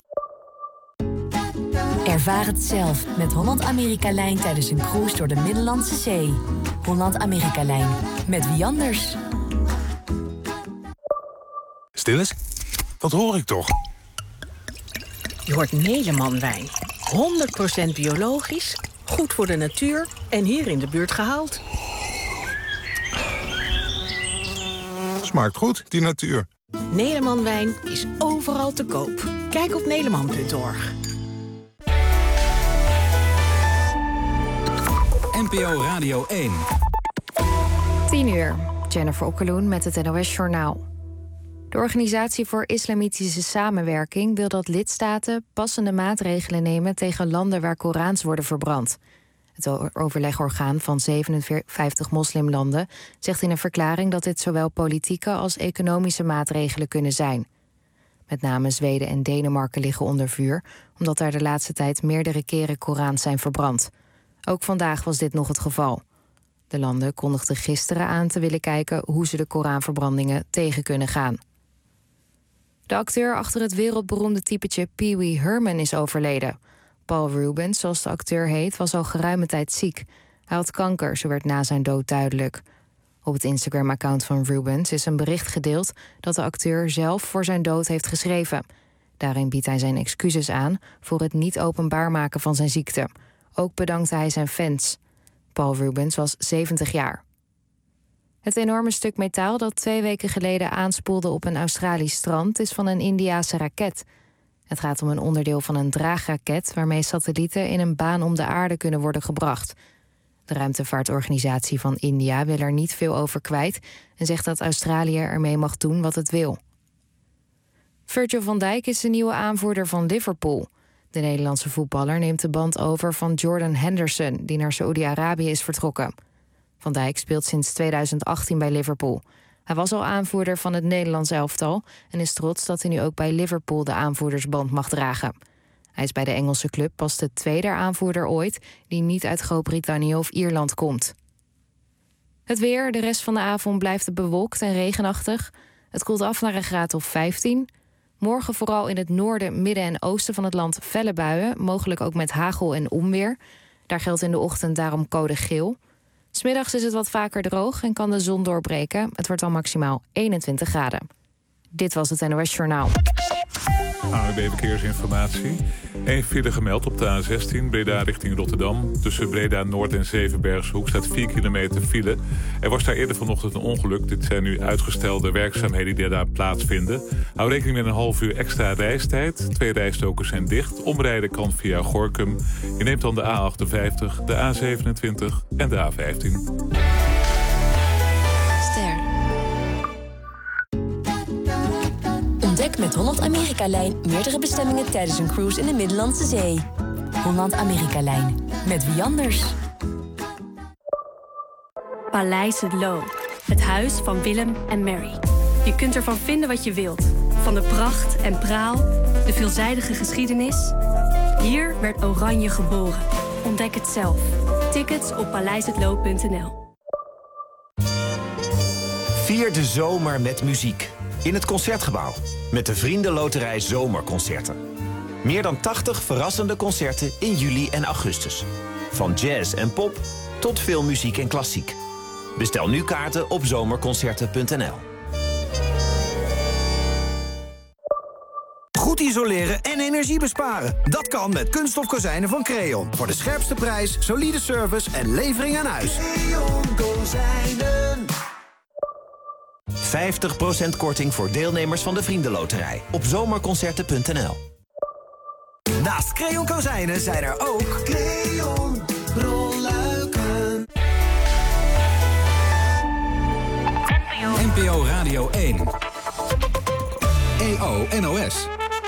Ervaar het zelf met Holland-Amerika-lijn tijdens een cruise door de Middellandse Zee. Holland-Amerika-lijn. Met wie anders? Stil eens. Wat hoor ik toch? Je hoort Neleman wijn. 100% biologisch, goed voor de natuur en hier in de buurt gehaald. Smaakt goed, die natuur. Neleman wijn is overal te koop. Kijk op neleman.org. NPO Radio 1. 10:00. Jennifer Okkeloen met het NOS Journaal. De Organisatie voor Islamitische Samenwerking wil dat lidstaten passende maatregelen nemen tegen landen waar Korans worden verbrand. Het overlegorgaan van 57 moslimlanden zegt in een verklaring dat dit zowel politieke als economische maatregelen kunnen zijn. Met name Zweden en Denemarken liggen onder vuur, omdat daar de laatste tijd meerdere keren Korans zijn verbrand. Ook vandaag was dit nog het geval. De landen kondigden gisteren aan te willen kijken hoe ze de Koranverbrandingen tegen kunnen gaan. De acteur achter het wereldberoemde typetje Pee Wee Herman is overleden. Paul Rubens, zoals de acteur heet, was al geruime tijd ziek. Hij had kanker, zo werd na zijn dood duidelijk. Op het Instagram-account van Rubens is een bericht gedeeld dat de acteur zelf voor zijn dood heeft geschreven. Daarin biedt hij zijn excuses aan voor het niet openbaar maken van zijn ziekte. Ook bedankte hij zijn fans. Paul Rubens was 70 jaar. Het enorme stuk metaal dat 2 weken geleden aanspoelde op een Australisch strand is van een Indiase raket. Het gaat om een onderdeel van een draagraket waarmee satellieten in een baan om de aarde kunnen worden gebracht. De ruimtevaartorganisatie van India wil er niet veel over kwijt en zegt dat Australië ermee mag doen wat het wil. Virgil van Dijk is de nieuwe aanvoerder van Liverpool. De Nederlandse voetballer neemt de band over van Jordan Henderson, die naar Saoedi-Arabië is vertrokken. Van Dijk speelt sinds 2018 bij Liverpool. Hij was al aanvoerder van het Nederlands elftal en is trots dat hij nu ook bij Liverpool de aanvoerdersband mag dragen. Hij is bij de Engelse club pas de tweede aanvoerder ooit die niet uit Groot-Brittannië of Ierland komt. Het weer, de rest van de avond blijft het bewolkt en regenachtig. Het koelt af naar een graad of 15. Morgen vooral in het noorden, midden en oosten van het land felle buien, mogelijk ook met hagel en onweer. Daar geldt in de ochtend daarom code geel. 'S Middags is het wat vaker droog en kan de zon doorbreken. Het wordt dan maximaal 21 graden. Dit was het NOS Journaal. ANWB Verkeersinformatie. 1 file gemeld op de A16 Breda richting Rotterdam. Tussen Breda Noord en Zevenbergshoek staat 4 kilometer file. Er was daar eerder vanochtend een ongeluk. Dit zijn nu uitgestelde werkzaamheden die daar plaatsvinden. Hou rekening met een half uur extra reistijd. 2 rijstokers zijn dicht. Omrijden kan via Gorinchem. Je neemt dan de A58, de A27 en de A15. Ontdek met Holland-Amerika-lijn meerdere bestemmingen tijdens een cruise in de Middellandse Zee. Holland-Amerika-lijn. Met wie anders? Paleis Het Loo. Het huis van Willem en Mary. Je kunt ervan vinden wat je wilt. Van de pracht en praal, de veelzijdige geschiedenis. Hier werd Oranje geboren. Ontdek het zelf. Tickets op paleishetlo.nl. Vier de zomer met muziek. In het Concertgebouw. Met de Vriendenloterij Zomerconcerten. Meer dan 80 verrassende concerten in juli en augustus. Van jazz en pop tot filmmuziek en klassiek. Bestel nu kaarten op zomerconcerten.nl. Goed isoleren en energie besparen. Dat kan met kunststof kozijnen van Creon. Voor de scherpste prijs, solide service en levering aan huis. Creon Kozijnen. 50% korting voor deelnemers van de Vriendenloterij. Op zomerconcerten.nl. Naast Creon Kozijnen zijn er ook Creon rolluiken. NPO Radio 1. EO NOS.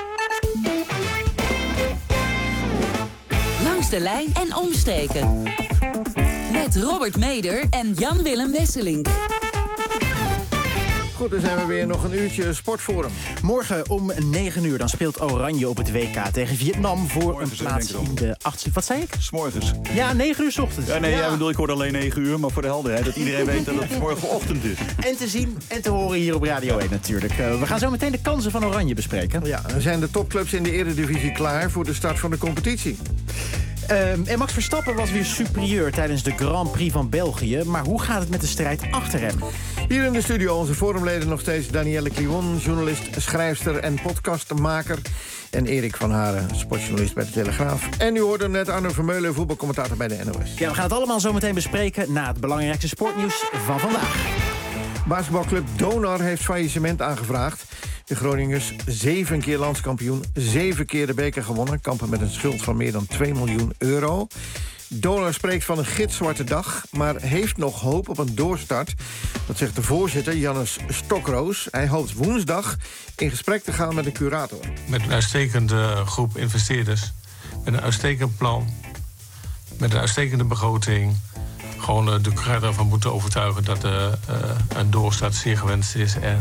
Langs de lijn en omstreken. Met Robert Meder en Jan-Willem Wesselink. Goed, dan zijn we weer nog een uurtje Sportforum. Morgen om 9 uur dan speelt Oranje op het WK tegen Vietnam voor een plaats in de 8e. Wat zei ik? 's Morgens. Ja, 9 uur 's ochtends. Ja, nee, ja. Bedoel, ik hoorde alleen 9 uur, maar voor de helderheid, dat iedereen weet dat het morgenochtend is. En te zien en te horen hier op Radio 1 natuurlijk. We gaan zo meteen de kansen van Oranje bespreken. Ja, dan zijn de topclubs in de Eredivisie klaar voor de start van de competitie. En Max Verstappen was weer superieur tijdens de Grand Prix van België. Maar hoe gaat het met de strijd achter hem? Hier in de studio onze forumleden nog steeds Danielle Kliwon, journalist, schrijfster en podcastmaker. En Erik van Haren, sportjournalist bij de Telegraaf. En u hoorde net Arno Vermeulen, voetbalcommentator bij de NOS. Ja, we gaan het allemaal zo meteen bespreken na het belangrijkste sportnieuws van vandaag. Basketbalclub Donar heeft faillissement aangevraagd. De Groningers 7 keer landskampioen, 7 keer de beker gewonnen. Kampen met een schuld van meer dan 2 miljoen euro. Donar spreekt van een gitzwarte dag, maar heeft nog hoop op een doorstart. Dat zegt de voorzitter, Jannes Stokroos. Hij hoopt woensdag in gesprek te gaan met de curator. Met een uitstekende groep investeerders, met een uitstekend plan, met een uitstekende begroting. Gewoon de curator van moeten overtuigen dat een doorstart zeer gewenst is. En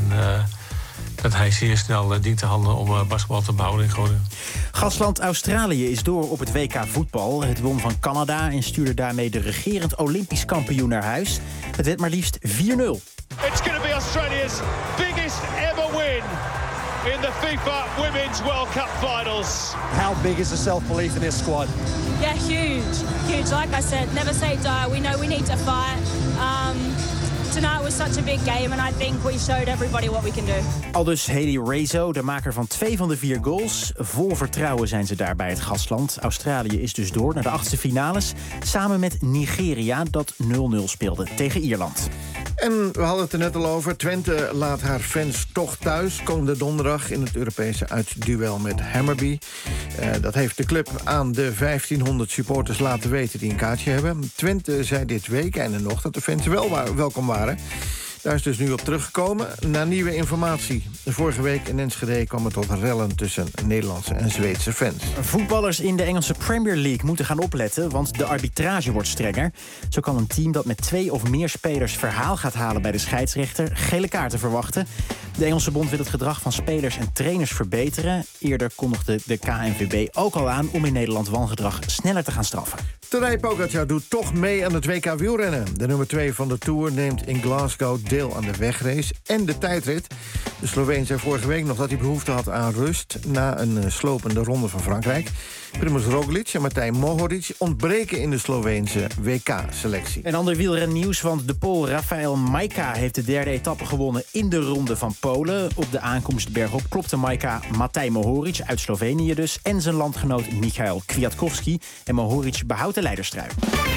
dat hij zeer snel dient te handelen om basketbal te behouden in Groningen. Gastland Australië is door op het WK voetbal. Het won van Canada en stuurde daarmee de regerend Olympisch kampioen naar huis. Het werd maar liefst 4-0. It's going to be Australia's biggest ever win in the FIFA Women's World Cup Finals. How big is the self-belief in this squad? Yeah, huge. Like I said, never say die. We know we need to fight. Tonight was such a big game and I think we showed everybody what we can do. Aldus Haley Rezo, de maker van 2 van de 4 goals. Vol vertrouwen zijn ze daar bij het gastland. Australië is dus door naar de 8e finales. Samen met Nigeria, dat 0-0 speelde tegen Ierland. En we hadden het er net al over. Twente laat haar fans toch thuis komende donderdag in het Europese uitduel met Hammarby. Dat heeft de club aan de 1500 supporters laten weten die een kaartje hebben. Twente zei dit weekende nog dat de fans wel welkom waren. Daar is dus nu op teruggekomen na nieuwe informatie. Vorige week in Enschede kwam het tot rellen tussen Nederlandse en Zweedse fans. Voetballers in de Engelse Premier League moeten gaan opletten, want de arbitrage wordt strenger. Zo kan een team dat met 2 of meer spelers verhaal gaat halen bij de scheidsrechter gele kaarten verwachten. De Engelse bond wil het gedrag van spelers en trainers verbeteren. Eerder kondigde de KNVB ook al aan om in Nederland wangedrag sneller te gaan straffen. Tadej Pogacar doet toch mee aan het WK wielrennen. De nummer 2 van de Tour neemt in Glasgow deel aan de wegrace en de tijdrit. De Sloveen zei vorige week nog dat hij behoefte had aan rust na een slopende ronde van Frankrijk. Primož Roglič en Matej Mohoric ontbreken in de Sloveense WK-selectie. En ander wielrennieuws, want de Pool Rafael Majka heeft de 3e etappe gewonnen in de ronde van Polen. Op de aankomst bergop klopte Majka Matej Mohoric uit Slovenië dus en zijn landgenoot Michael Kwiatkowski. En Mohoric behoudt de leiderstrui.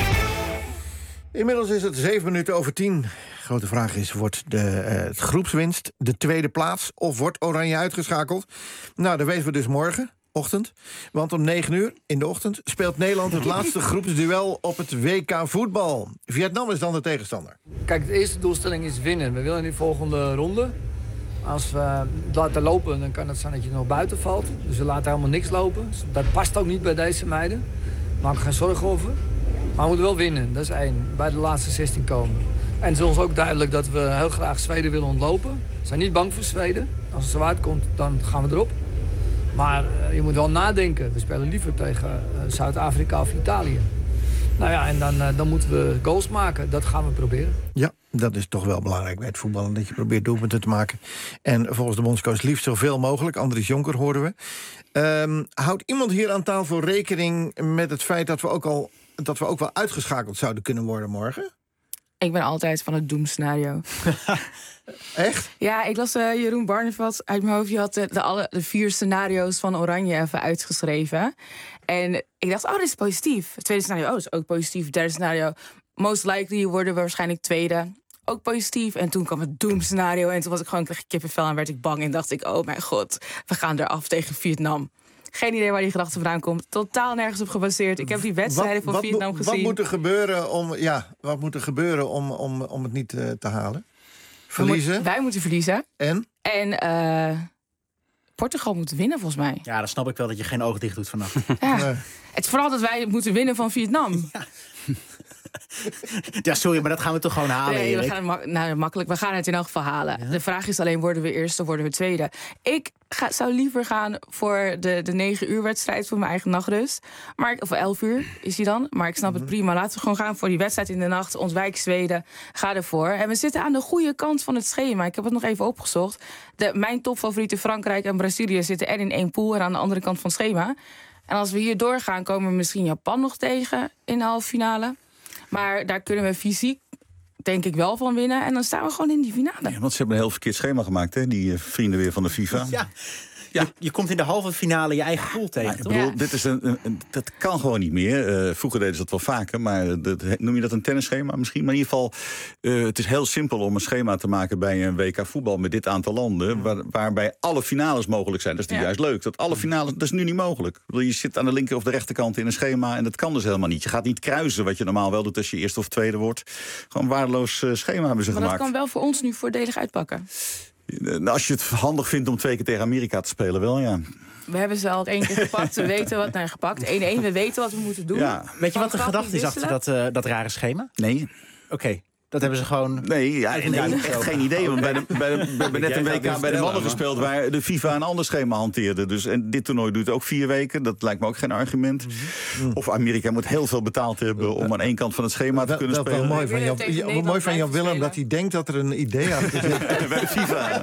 Inmiddels is het 10:07. Grote vraag is, wordt het groepswinst de 2e plaats of wordt Oranje uitgeschakeld? Nou, dat weten we dus morgenochtend. Want om 9:00 in de ochtend speelt Nederland het laatste groepsduel op het WK voetbal. Vietnam is dan de tegenstander. Kijk, de eerste doelstelling is winnen. We willen in de volgende ronde. Als we het laten lopen, dan kan het zijn dat je nog buiten valt. Dus we laten helemaal niks lopen. Dat past ook niet bij deze meiden. Maak er geen zorgen over. Maar we moeten wel winnen, dat is 1. Bij de laatste 16 komen. En het is ons ook duidelijk dat we heel graag Zweden willen ontlopen. We zijn niet bang voor Zweden. Als het zo uitkomt, dan gaan we erop. Maar je moet wel nadenken. We spelen liever tegen Zuid-Afrika of Italië. Nou ja, en dan moeten we goals maken. Dat gaan we proberen. Ja, dat is toch wel belangrijk bij het voetballen. Dat je probeert doelpunten te maken. En volgens de bondscoach liefst zoveel mogelijk. Andries Jonker hoorden we. Houdt iemand hier aan tafel rekening met het feit dat we ook wel uitgeschakeld zouden kunnen worden morgen? Ik ben altijd van het doemscenario. Echt? Ja, ik las Jeroen Barneveld uit mijn hoofd. Je had de 4 scenario's van Oranje even uitgeschreven. En ik dacht, dit is positief. Het 2e scenario, is ook positief. Het 3e scenario, most likely worden we waarschijnlijk 2e. Ook positief. En toen kwam het doemscenario. En toen was ik gewoon kippenvel en werd ik bang. En dacht ik, oh mijn god, we gaan eraf tegen Vietnam. Geen idee waar die gedachte vandaan komt. Totaal nergens op gebaseerd. Ik heb die wedstrijden van Vietnam gezien. Wat moet er gebeuren om het niet te halen? Verliezen? Wij moeten verliezen. En Portugal moet winnen, volgens mij. Ja, dan snap ik wel dat je geen ogen dicht doet vannacht. Ja. Nee. Het is vooral dat wij moeten winnen van Vietnam. Ja. Ja, sorry, maar dat gaan we toch gewoon halen. Nee, we gaan makkelijk. We gaan het in elk geval halen. Ja. De vraag is alleen, worden we eerste of worden we tweede? Ik zou liever gaan voor de 9 uur wedstrijd voor mijn eigen nachtrust. Of 11 uur is die dan. Maar ik snap het prima. Laten we gewoon gaan voor die wedstrijd in de nacht. Ontwijk Zweden. Ga ervoor. En we zitten aan de goede kant van het schema. Ik heb het nog even opgezocht. Mijn topfavorieten Frankrijk en Brazilië zitten en in 1 pool en aan de andere kant van het schema. En als we hier doorgaan, komen we misschien Japan nog tegen in de halve finale. Maar daar kunnen we fysiek denk ik wel van winnen. En dan staan we gewoon in die finale. Ja, want ze hebben een heel verkeerd schema gemaakt, hè? Die vrienden weer van de FIFA. Ja. Je komt in de halve finale je eigen pool tegen. Ik bedoel, dit is dat kan gewoon niet meer. Vroeger deden ze dat wel vaker, maar noem je dat een tennisschema misschien? Maar in ieder geval, het is heel simpel om een schema te maken bij een WK voetbal met dit aantal landen, waarbij alle finales mogelijk zijn. Dat is juist leuk. Dat alle finales, dat is nu niet mogelijk. Ik bedoel, je zit aan de linker of de rechterkant in een schema en dat kan dus helemaal niet. Je gaat niet kruisen wat je normaal wel doet als je eerste of tweede wordt. Gewoon een waardeloos schema hebben ze gemaakt. Maar dat kan wel voor ons nu voordelig uitpakken. Als je het handig vindt om 2 keer tegen Amerika te spelen, wel ja. We hebben ze al 1 keer gepakt. We weten wat gepakt. 1-1, we weten wat we moeten doen. Ja. Weet je wat de gedachte is achter dat rare schema? Nee. Oké. Dat hebben ze gewoon... Nee, echt geen idee. Want we hebben net een WK bij de mannen gespeeld waar de FIFA een ander schema hanteerde. Dus, en dit toernooi duurt ook 4 weken. Dat lijkt me ook geen argument. Of Amerika moet heel veel betaald hebben om aan één kant van het schema te kunnen spelen. Wel mooi van Jan Willem dat hij denkt dat er een idee achter zit. Bij de FIFA.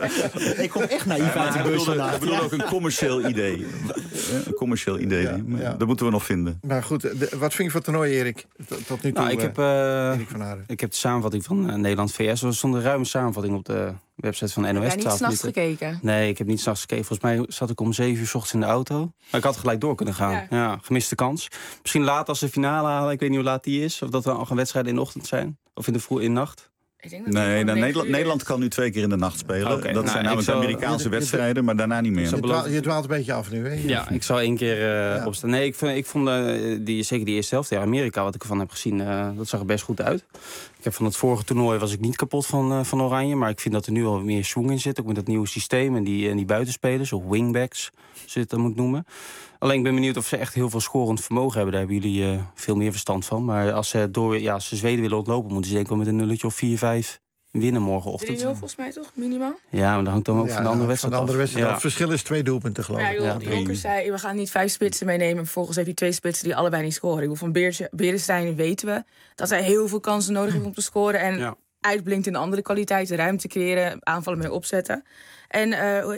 Ik kom echt naïef uit de bus vandaag. Ik bedoel ook een commercieel idee. Een commercieel idee. Ja. Dat moeten we nog vinden. Nou goed, wat vind je van het toernooi, Erik? Tot nu toe, Erik van Haren. Ik heb de samenvatting van Nederland-VS. Er stond een ruime samenvatting op de website van NOS. Heb jij niet 's nachts gekeken? Nee, ik heb niet 's nachts gekeken. Volgens mij zat ik om 7 uur 's ochtends in de auto. Maar ik had gelijk door kunnen gaan. Ja, gemiste kans. Misschien laat als ze de finale halen. Ik weet niet hoe laat die is. Of dat er al gaan wedstrijden in de ochtend zijn. Of in de nacht. Nee, Nederland kan nu 2 keer in de nacht spelen. Okay, dat zijn namelijk Amerikaanse wedstrijden, maar daarna niet meer. Je dwaalt een beetje af nu, hè? Ja, ik zal 1 keer opstaan. Nee, ik vond zeker die eerste helft, Amerika, wat ik ervan heb gezien, dat zag er best goed uit. Ik heb van het vorige toernooi was ik niet kapot van Oranje, maar ik vind dat er nu al meer swing in zit, ook met dat nieuwe systeem en die buitenspelers, of wingbacks, zoals je het dan moet noemen. Alleen ik ben benieuwd of ze echt heel veel scorend vermogen hebben. Daar hebben jullie veel meer verstand van. Maar als ze Zweden willen ontlopen, moeten ze denk ik wel met een nulletje of 4-5 winnen morgenochtend. 3-0 volgens mij toch, minimaal? Ja, maar dat hangt dan ook van de andere wedstrijd af. Het verschil is 2 doelpunten, geloof ik. Ja, Jonker zei, we gaan niet 5 spitsen meenemen. Vervolgens heeft hij 2 spitsen die allebei niet scoren. Ik bedoel, van Beresteyn weten we dat hij heel veel kansen nodig heeft om te scoren. En uitblinkt in andere kwaliteiten. Ruimte creëren, aanvallen mee opzetten. En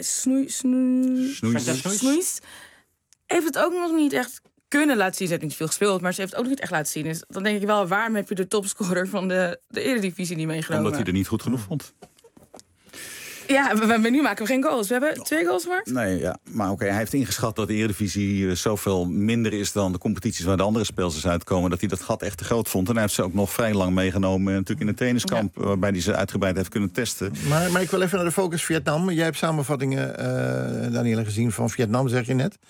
Snoeis heeft het ook nog niet echt kunnen laten zien. Ze heeft niet veel gespeeld, maar ze heeft het ook nog niet echt laten zien. Dus dan denk ik wel, waarom heb je de topscorer van de Eredivisie niet meegenomen? Omdat hij er niet goed genoeg vond. Ja, nu maken we geen goals. We hebben 2 goals gemaakt. Nee, ja. Maar oké, hij heeft ingeschat dat de Eredivisie zoveel minder is dan de competities waar de andere speelsters uitkomen, dat hij dat gat echt te groot vond. En hij heeft ze ook nog vrij lang meegenomen, natuurlijk in een trainingskamp, waarbij hij ze uitgebreid heeft kunnen testen. Maar ik wil even naar de focus Vietnam. Jij hebt samenvattingen, Danielle, gezien van Vietnam, zeg je net.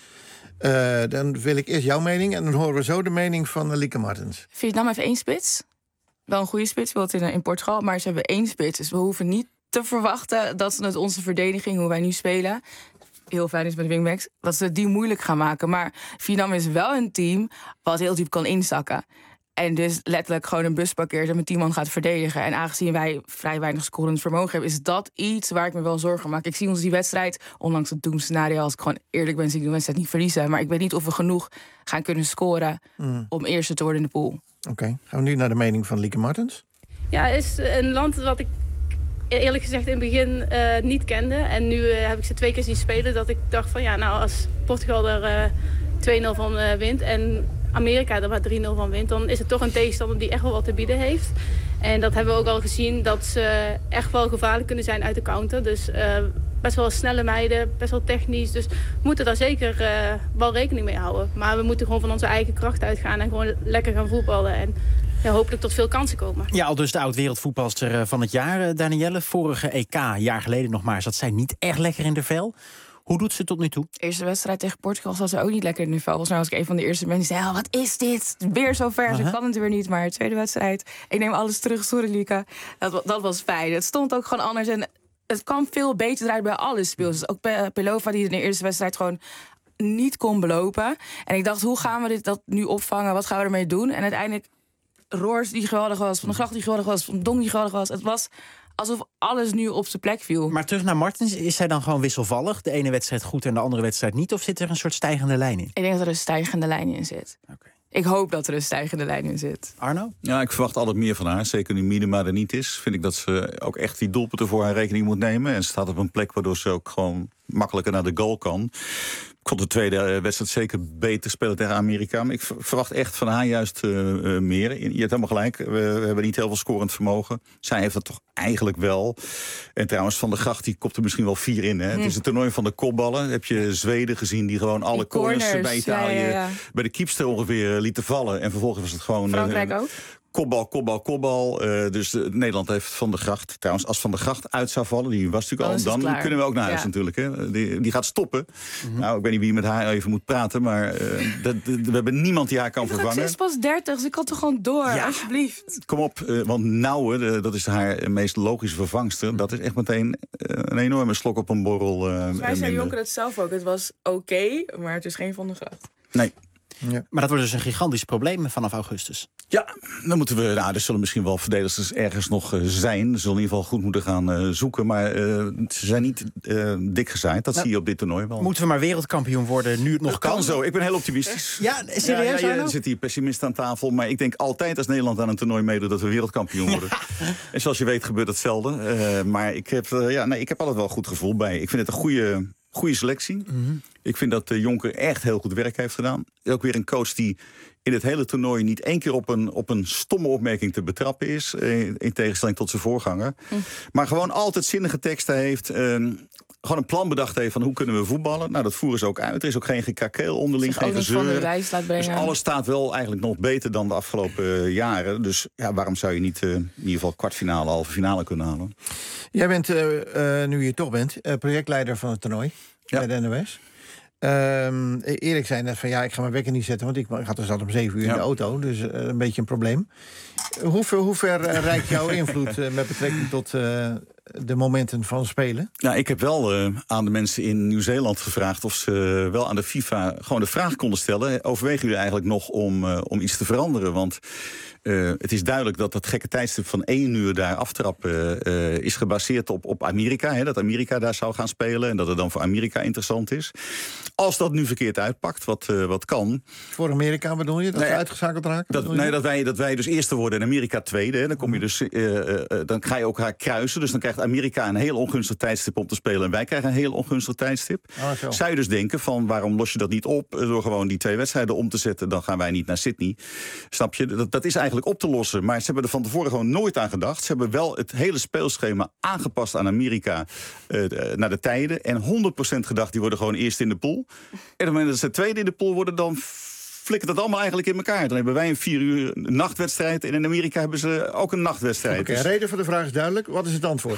Dan wil ik eerst jouw mening en dan horen we zo de mening van Lieke Martens. Vietnam heeft 1 spits. Wel een goede spits, bijvoorbeeld in Portugal. Maar ze hebben 1 spits, dus we hoeven niet te verwachten dat het onze verdediging, hoe wij nu spelen, heel fijn is met de wingbacks, dat ze die moeilijk gaan maken. Maar Vietnam is wel een team wat heel diep kan inzakken. En dus letterlijk gewoon een bus parkeert en met 10 man gaat verdedigen. En aangezien wij vrij weinig scorend vermogen hebben, is dat iets waar ik me wel zorgen maak. Ik zie ons die wedstrijd, ondanks het doemscenario, als ik gewoon eerlijk ben, zie ik de wedstrijd niet verliezen. Maar ik weet niet of we genoeg gaan kunnen scoren om eerste te worden in de pool. Oké, gaan we nu naar de mening van Lieke Martens. Ja, het is een land wat ik eerlijk gezegd in het begin niet kende. En nu heb ik ze 2 keer zien spelen dat ik dacht van ja, nou als Portugal er 2-0 van wint en Amerika er maar 3-0 van wint, dan is het toch een tegenstander die echt wel wat te bieden heeft. En dat hebben we ook al gezien, dat ze echt wel gevaarlijk kunnen zijn uit de counter. Dus best wel snelle meiden, best wel technisch. Dus we moeten daar zeker wel rekening mee houden. Maar we moeten gewoon van onze eigen kracht uitgaan en gewoon lekker gaan voetballen. En hopelijk tot veel kansen komen. Ja, al dus de oud-wereldvoetbalster van het jaar, Danielle. Vorige EK, een jaar geleden nog maar, zat zij niet echt lekker in de vel. Hoe doet ze tot nu toe? De eerste wedstrijd tegen Portugal zat ze ook niet lekker in de vel. Volgens mij was ik een van de eerste mensen die zei, wat is dit? Weer zo ver, ze kan het weer niet. Maar de tweede wedstrijd, ik neem alles terug, sorry Lieke. Dat was fijn. Het stond ook gewoon anders en het kwam veel beter eruit bij alle speelsters. Ook bij Pelova, die in de eerste wedstrijd gewoon niet kon belopen. En ik dacht, hoe gaan we dat nu opvangen? Wat gaan we ermee doen? En uiteindelijk Roors die geweldig was, Van de Gracht die geweldig was, Van Dong die geweldig was. Het was alsof alles nu op zijn plek viel. Maar terug naar Martens, is zij dan gewoon wisselvallig? De ene wedstrijd goed en de andere wedstrijd niet? Of zit er een soort stijgende lijn in? Ik denk dat er een stijgende lijn in zit. Okay. Ik hoop dat er een stijgende lijn in zit. Arno? Ja, ik verwacht altijd meer van haar. Zeker nu Miedema er niet is. Vind ik dat ze ook echt die doelpunten voor haar rekening moet nemen. En ze staat op een plek waardoor ze ook gewoon makkelijker naar de goal kan. Ik vond de tweede wedstrijd zeker beter spelen tegen Amerika. Maar ik verwacht echt van haar juist meer. Je hebt helemaal gelijk. We hebben niet heel veel scorend vermogen. Zij heeft dat toch eigenlijk wel. En trouwens, Van der Gracht die kopte misschien wel 4 in. Hè? Het is het toernooi van de kopballen. Heb je Zweden gezien die gewoon alle corners bij Italië... bij de keepster ongeveer lieten vallen. En vervolgens was het gewoon... Frankrijk ook? Kopbal. Dus Nederland heeft Van der Gracht. Trouwens, als Van der Gracht uit zou vallen, die was natuurlijk al... Dan kunnen we ook naar huis natuurlijk. Hè. Die gaat stoppen. Nou, ik weet niet wie met haar even moet praten, maar we hebben niemand die haar kan vervangen. Ze is pas 30, dus ik kan toch gewoon door, alsjeblieft. Kom op, want Nouwen, dat is haar meest logische vervangster. Dat is echt meteen een enorme slok op een borrel. Volgens mij zei Jonker het zelf ook. Het was oké, maar het is geen Van der Gracht. Nee. Ja. Maar dat wordt dus een gigantisch probleem vanaf augustus. Ja, dan moeten we... er zullen misschien wel verdedigers ergens nog zijn. Ze zullen in ieder geval goed moeten gaan zoeken. Maar ze zijn niet dik gezaaid. Dat zie je op dit toernooi wel. Moeten we maar wereldkampioen worden nu het nog kan? Kan zo. Ik ben heel optimistisch. Ja, serieus? Ja, er zit hier pessimist aan tafel. Maar ik denk altijd als Nederland aan een toernooi meedoet... dat we wereldkampioen worden. En zoals je weet gebeurt het zelden. Maar ik heb altijd wel een goed gevoel bij. Ik vind het een goede selectie. Mm-hmm. Ik vind dat Jonker echt heel goed werk heeft gedaan. Ook weer een coach die in het hele toernooi niet één keer op een stomme opmerking te betrappen is. In tegenstelling tot zijn voorganger. Maar gewoon altijd zinnige teksten heeft. Gewoon een plan bedacht heeft van hoe kunnen we voetballen. Nou, dat voeren ze ook uit. Er is ook geen gekakeel onderling, geen gezeur. Dus alles staat wel eigenlijk nog beter dan de afgelopen jaren. Dus ja, waarom zou je niet in ieder geval kwartfinale, halve finale kunnen halen? Jij bent, nu je toch bent, projectleider van het toernooi bij de NOS. Erik zei net van ik ga mijn wekker niet zetten, want ik ga dus altijd om 7 uur in de auto. Dus een beetje een probleem. Hoe ver reikt jouw invloed met betrekking tot de momenten van spelen? Ja, ik heb wel aan de mensen in Nieuw-Zeeland gevraagd of ze wel aan de FIFA gewoon de vraag konden stellen. Overwegen jullie eigenlijk nog om iets te veranderen? Want het is duidelijk dat dat gekke tijdstip van 1 uur daar aftrappen is gebaseerd op Amerika. Hè, dat Amerika daar zou gaan spelen en dat het dan voor Amerika interessant is. Als dat nu verkeerd uitpakt, wat kan. Voor Amerika bedoel je? Dat ze uitgeschakeld raken? Dat wij dus eerste worden en Amerika tweede. Hè. Dan kom je dus, dan ga je elkaar kruisen. Dus dan krijgt Amerika een heel ongunstig tijdstip om te spelen. En wij krijgen een heel ongunstig tijdstip. Zou je dus denken van waarom los je dat niet op door gewoon die 2 wedstrijden om te zetten? Dan gaan wij niet naar Sydney. Snap je? Dat is eigenlijk op te lossen. Maar ze hebben er van tevoren gewoon nooit aan gedacht. Ze hebben wel het hele speelschema aangepast aan Amerika naar de tijden. En 100% gedacht, die worden gewoon eerst in de pool. En op het moment dat ze tweede in de pool worden, dan flikkert dat allemaal eigenlijk in elkaar. Dan hebben wij een 4 uur nachtwedstrijd. En in Amerika hebben ze ook een nachtwedstrijd. Oké, reden voor de vraag is duidelijk. Wat is het antwoord?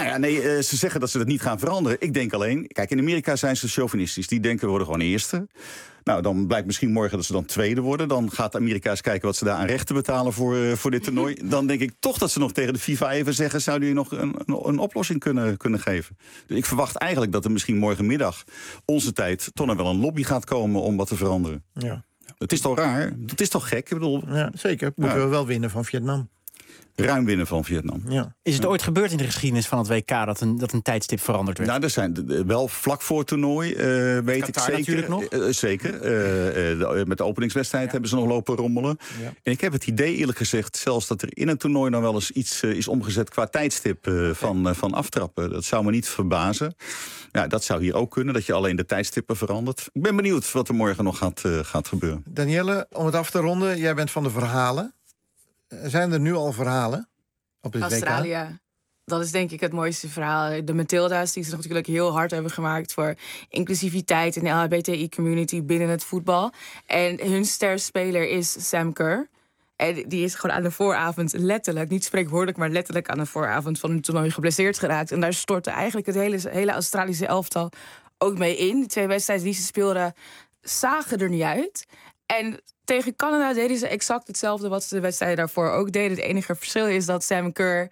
Ze zeggen dat ze dat niet gaan veranderen. Ik denk alleen, kijk, in Amerika zijn ze chauvinistisch. Die denken, we worden gewoon eerste. Nou, dan blijkt misschien morgen dat ze dan tweede worden. Dan gaat Amerika eens kijken wat ze daar aan rechten betalen voor dit toernooi. Dan denk ik toch dat ze nog tegen de FIFA even zeggen, zouden jullie nog een oplossing kunnen geven? Dus ik verwacht eigenlijk dat er misschien morgenmiddag onze tijd toch nog wel een lobby gaat komen om wat te veranderen. Ja. Het is toch raar? Het is toch gek? Ik bedoel, ja, zeker. Moeten we wel winnen van Vietnam. Ruim winnen van Vietnam. Ja. Is het ooit gebeurd in de geschiedenis van het WK dat een tijdstip veranderd werd? Nou, er zijn wel vlak voor het toernooi, weet Qatar ik zeker. Natuurlijk nog? Zeker. Met de openingswedstrijd hebben ze nog lopen rommelen. Ja. En ik heb het idee, eerlijk gezegd, zelfs dat er in een toernooi nog wel eens iets is omgezet qua tijdstip van aftrappen. Dat zou me niet verbazen. Ja, dat zou hier ook kunnen, dat je alleen de tijdstippen verandert. Ik ben benieuwd wat er morgen nog gaat gebeuren. Danielle, om het af te ronden, jij bent van de verhalen. Zijn er nu al verhalen op dit Australië. WK? Dat is denk ik het mooiste verhaal. De Matilda's die zich natuurlijk heel hard hebben gemaakt voor inclusiviteit in de LHBTI-community binnen het voetbal. En hun sterspeler is Sam Kerr. En die is gewoon aan de vooravond letterlijk, niet spreekwoordelijk, maar letterlijk aan de vooravond van het toernooi geblesseerd geraakt. En daar stortte eigenlijk het hele Australische elftal ook mee in. De 2 wedstrijden die ze speelden zagen er niet uit. En tegen Canada deden ze exact hetzelfde wat ze de wedstrijden daarvoor ook deden. Het enige verschil is dat Sam Kerr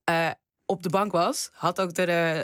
op de bank was. Had ook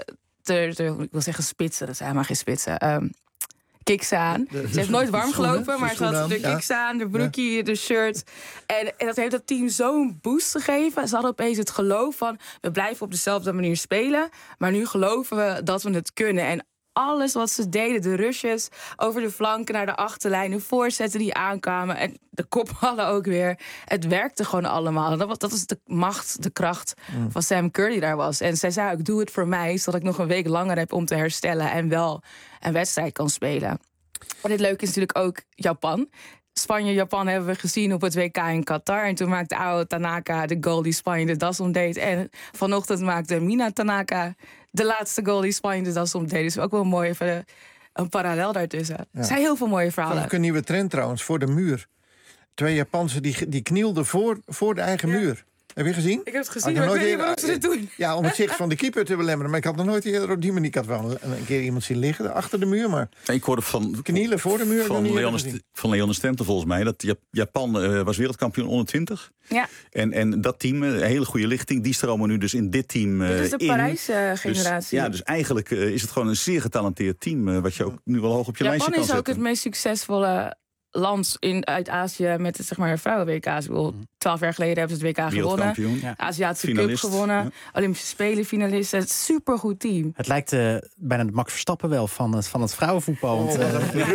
ik wil zeggen spitsen, dat zijn helemaal geen spitsen. Kicks aan. Ze heeft nooit warm gelopen, maar ze had de kicks aan, de broekie, de shirt. En dat heeft dat team zo'n boost gegeven. Ze hadden opeens het geloof van, we blijven op dezelfde manier spelen, maar nu geloven we dat we het kunnen. En alles wat ze deden. De rushes over de flanken naar de achterlijn. De voorzetten die aankwamen. En de kopballen ook weer. Het werkte gewoon allemaal. Dat is de macht, de kracht van Sam Kerr die daar was. En zij zei ook, doe het voor mij, zodat ik nog een week langer heb om te herstellen. En wel een wedstrijd kan spelen. En het leuke is natuurlijk ook Japan. Spanje-Japan hebben we gezien op het WK in Qatar. En toen maakte Ao Tanaka de goal die Spanje de das omdeed. En vanochtend maakte Mina Tanaka de laatste goal die Spanje de das omdeed. Dus ook wel mooi even een parallel daartussen. Ja. Er zijn heel veel mooie verhalen. Dat is ook een nieuwe trend trouwens, voor de muur. 2 Japansen die knielden voor de eigen muur. Heb je gezien? Ik heb het gezien, maar ik weet niet waarom ze het doen. Ja, om het zicht van de keeper te belemmeren. Maar ik had nog nooit eerder op die manier... Ik had wel een keer iemand zien liggen achter de muur, maar... Ik hoorde van knielen voor de muur. Van Leon Stente volgens mij. Dat Japan was wereldkampioen onder 20. Ja. En dat team, een hele goede lichting... die stromen nu dus in dit team Dit is de Dus, Parijs-generatie. dus eigenlijk is het gewoon een zeer getalenteerd team... wat je ook nu wel hoog op je lijstje kan zetten. Japan is ook het meest succesvolle land uit Azië met het, zeg maar, vrouwen-WK's. 12 jaar geleden hebben ze het WK gewonnen. Ja. Aziatische Finalist, Cup gewonnen. ja. Olympische Spelen finalisten. Het is een supergoed team. Het lijkt bijna de Max Verstappen wel van het vrouwenvoetbal. Want,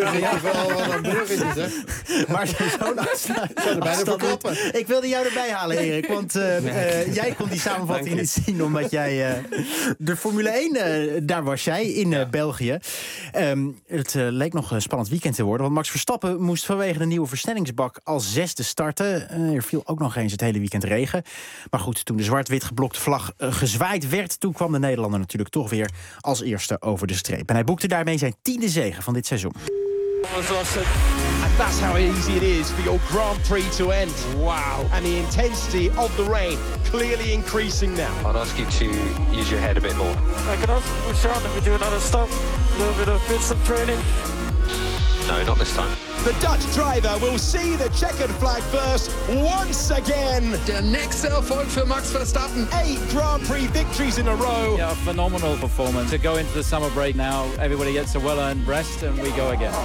maar zo'n afstand. Ik wilde jou erbij halen, Erik. Want jij kon die samenvatting niet zien. Omdat jij de Formule 1, daar was jij in België. Het leek nog een spannend weekend te worden. Want Max Verstappen moest vanwege de nieuwe versnellingsbak als 6e starten. Er viel ook nog eens het hele weekend regen. Maar goed, toen de zwart-wit geblokte vlag gezwaaid werd... toen kwam de Nederlander natuurlijk toch weer als eerste over de streep. En hij boekte daarmee zijn 10e zege van dit seizoen. And that's how easy it is for your Grand Prix to end. Wow. And the intensity of the rain clearly increasing now. I'd ask you to use your head a bit more. I can ask Sean if we do another stop. A little bit of fit training. No, not this time. The Dutch driver will see the checkered flag first once again. Der nächste Erfolg für Max Verstappen. 8 Grand Prix victories in a row. Yeah, a phenomenal performance. To go into the summer break now, everybody gets a well-earned rest and we go again.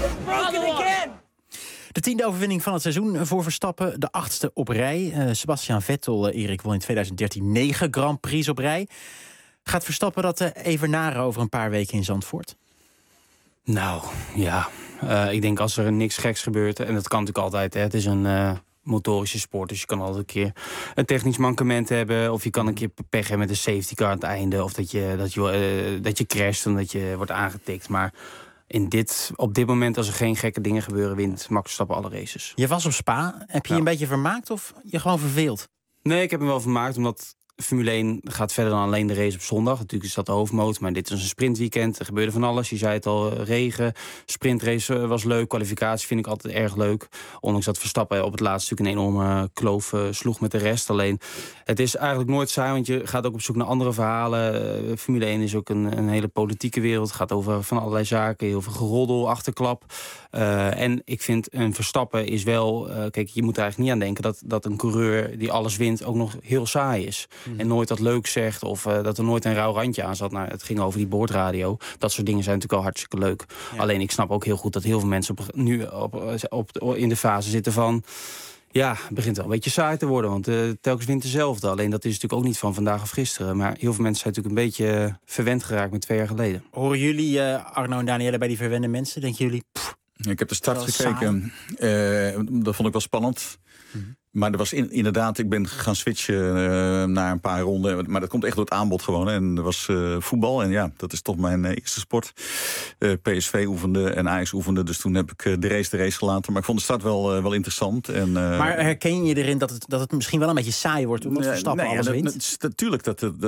De 10e overwinning van het seizoen voor Verstappen. De 8e op rij. Sebastian Vettel, Erik, won in 2013 9 Grand Prix op rij. Gaat Verstappen dat evenaren over een paar weken in Zandvoort? Nou, ja. Ik denk als er niks geks gebeurt, en dat kan natuurlijk altijd, hè, het is een motorische sport, dus je kan altijd een keer een technisch mankement hebben, of je kan een keer pech hebben met een safety car aan het einde, of dat je crasht omdat je wordt aangetikt. Maar op dit moment, als er geen gekke dingen gebeuren, wint Max Verstappen alle races. Je was op Spa. Heb je een beetje vermaakt of je gewoon verveeld? Nee, ik heb me wel vermaakt, omdat Formule 1 gaat verder dan alleen de race op zondag. Natuurlijk is dat de hoofdmoot, maar dit is een sprintweekend. Er gebeurde van alles. Je zei het al, regen. Sprintrace was leuk. Kwalificatie vind ik altijd erg leuk. Ondanks dat Verstappen op het laatste stuk een enorme kloof sloeg met de rest. Alleen, het is eigenlijk nooit saai, want je gaat ook op zoek naar andere verhalen. Formule 1 is ook een hele politieke wereld. Het gaat over van allerlei zaken. Heel veel geroddel, achterklap. En ik vind een Verstappen is wel... kijk, je moet er eigenlijk niet aan denken dat een coureur die alles wint ook nog heel saai is. En nooit wat leuk zegt of dat er nooit een rauw randje aan zat. Nou, het ging over die boordradio. Dat soort dingen zijn natuurlijk al hartstikke leuk. Ja. Alleen ik snap ook heel goed dat heel veel mensen nu in de fase zitten van... Ja, het begint wel een beetje saai te worden, want telkens wint dezelfde. Alleen dat is natuurlijk ook niet van vandaag of gisteren. Maar heel veel mensen zijn natuurlijk een beetje verwend geraakt met 2 jaar geleden. Horen jullie, Arno en Danielle, bij die verwende mensen? Denken jullie... Ik heb de start gekeken. Dat vond ik wel spannend. Maar er was inderdaad, ik ben gaan switchen naar een paar ronden. Maar dat komt echt door het aanbod gewoon. En er was voetbal. En ja, dat is toch mijn eerste sport. PSV oefende en Ajax oefende. Dus toen heb ik de race gelaten. Maar ik vond de start wel interessant. En, maar herken je erin dat het misschien wel een beetje saai wordt? Omdat Verstappen alles wint? Natuurlijk,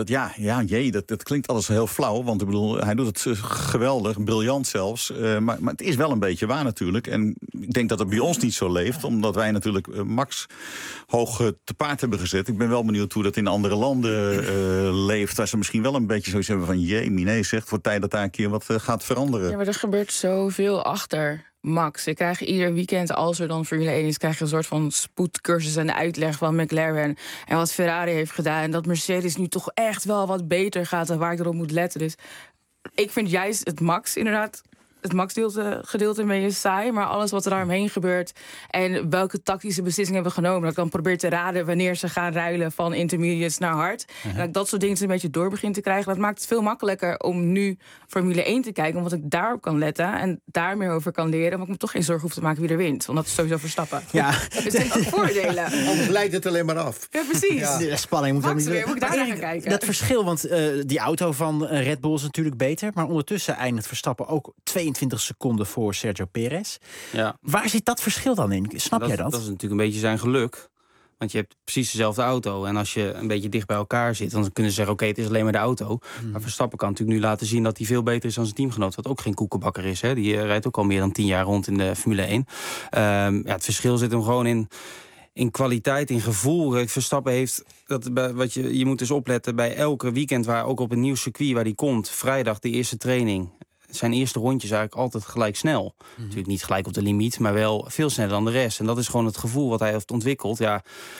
dat klinkt alles heel flauw. Want ik bedoel, hij doet het geweldig, briljant zelfs. Maar het is wel een beetje waar natuurlijk. En ik denk dat het bij ons niet zo leeft. Omdat wij natuurlijk Max hoog te paard hebben gezet. Ik ben wel benieuwd hoe dat in andere landen leeft. Waar ze misschien wel een beetje zoiets hebben van... nee, zegt voor tijd dat daar een keer wat gaat veranderen. Ja, maar er gebeurt zoveel achter Max. Ik krijg ieder weekend, als er dan Formule 1 is... krijg je een soort van spoedcursus en uitleg van McLaren... en wat Ferrari heeft gedaan. En dat Mercedes nu toch echt wel wat beter gaat... en waar ik erop moet letten. Dus ik vind juist het Max inderdaad het Max-gedeelte een beetje saai, maar alles wat er daaromheen gebeurt en welke tactische beslissingen hebben genomen, dat ik dan probeer te raden wanneer ze gaan ruilen van intermediates naar hard. En dat ik dat soort dingen een beetje door begin te krijgen. Dat maakt het veel makkelijker om nu Formule 1 te kijken, omdat ik daarop kan letten en daar meer over kan leren, maar ik me toch geen zorgen hoef te maken wie er wint, want dat is sowieso Verstappen. Ja. Dus dat zijn ook voordelen. Anders leidt het alleen maar af. Ja, precies. Ja. De spanning moet Max weer, moet ik daar naar gaan kijken. Dat verschil, want die auto van Red Bull is natuurlijk beter, maar ondertussen eindigt Verstappen ook 22 seconden voor Sergio Perez. Ja. Waar zit dat verschil dan in? Snap jij dat? Dat is natuurlijk een beetje zijn geluk. Want je hebt precies dezelfde auto. En als je een beetje dicht bij elkaar zit, dan kunnen ze zeggen, oké, het is alleen maar de auto. Maar Verstappen kan natuurlijk nu laten zien dat hij veel beter is dan zijn teamgenoot. Wat ook geen koekenbakker is. Hè. Die rijdt ook al meer dan 10 jaar rond in de Formule 1. Het verschil zit hem gewoon in kwaliteit, in gevoel. Verstappen heeft, je moet dus opletten bij elke weekend, waar ook op een nieuw circuit waar hij komt, vrijdag de eerste training. Zijn eerste rondjes eigenlijk altijd gelijk snel. Natuurlijk niet gelijk op de limiet, maar wel veel sneller dan de rest. En dat is gewoon het gevoel wat hij heeft ontwikkeld. Ja,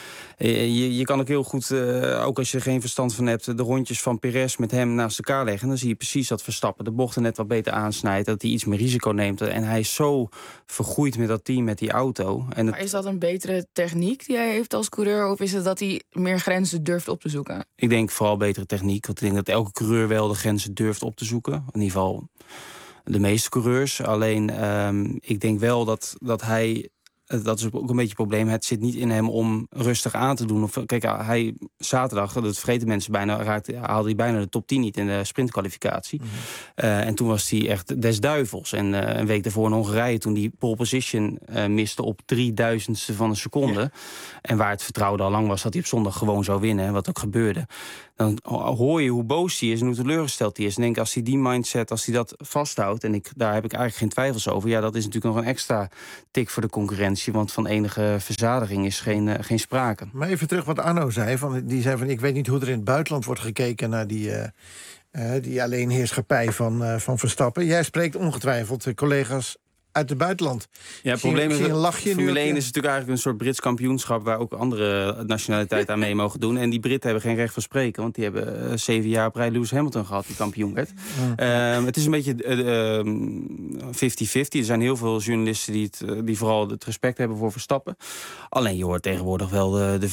je kan ook heel goed, ook als je er geen verstand van hebt, de rondjes van Perez met hem naast elkaar leggen. Dan zie je precies dat Verstappen de bochten net wat beter aansnijdt. Dat hij iets meer risico neemt. En hij is zo vergroeid met dat team, met die auto. En maar is dat een betere techniek die hij heeft als coureur? Of is het dat hij meer grenzen durft op te zoeken? Ik denk vooral betere techniek. Want ik denk dat elke coureur wel de grenzen durft op te zoeken. In ieder geval de meeste coureurs. Alleen, ik denk wel dat hij... Dat is ook een beetje het probleem. Het zit niet in hem om rustig aan te doen. Kijk, hij zaterdag, dat vergeten mensen bijna, haalde hij bijna de top 10 niet in de sprintkwalificatie. En toen was hij echt des duivels. En een week daarvoor in Hongarije, toen hij pole position miste op 3.000ste van een seconde. Ja. En waar het vertrouwen al lang was dat hij op zondag gewoon zou winnen. Wat ook gebeurde. Dan hoor je hoe boos hij is en hoe teleurgesteld hij is. En denk, als hij die mindset, als hij dat vasthoudt, en daar heb ik eigenlijk geen twijfels over. Ja, dat is natuurlijk nog een extra tik voor de concurrentie. Want van enige verzadiging is geen sprake. Maar even terug wat Arno zei. Die zei van, ik weet niet hoe er in het buitenland wordt gekeken naar die alleenheerschappij van Verstappen. Jij spreekt ongetwijfeld collega's uit het buitenland. Ja, het probleem is dat Formule 1 is natuurlijk eigenlijk een soort Brits kampioenschap waar ook andere nationaliteiten aan mee mogen doen. En die Britten hebben geen recht van spreken, want die hebben 7 jaar op rij Lewis Hamilton gehad, die kampioen werd. Het is een beetje 50-50. Er zijn heel veel journalisten die vooral het respect hebben voor Verstappen. Alleen je hoort tegenwoordig wel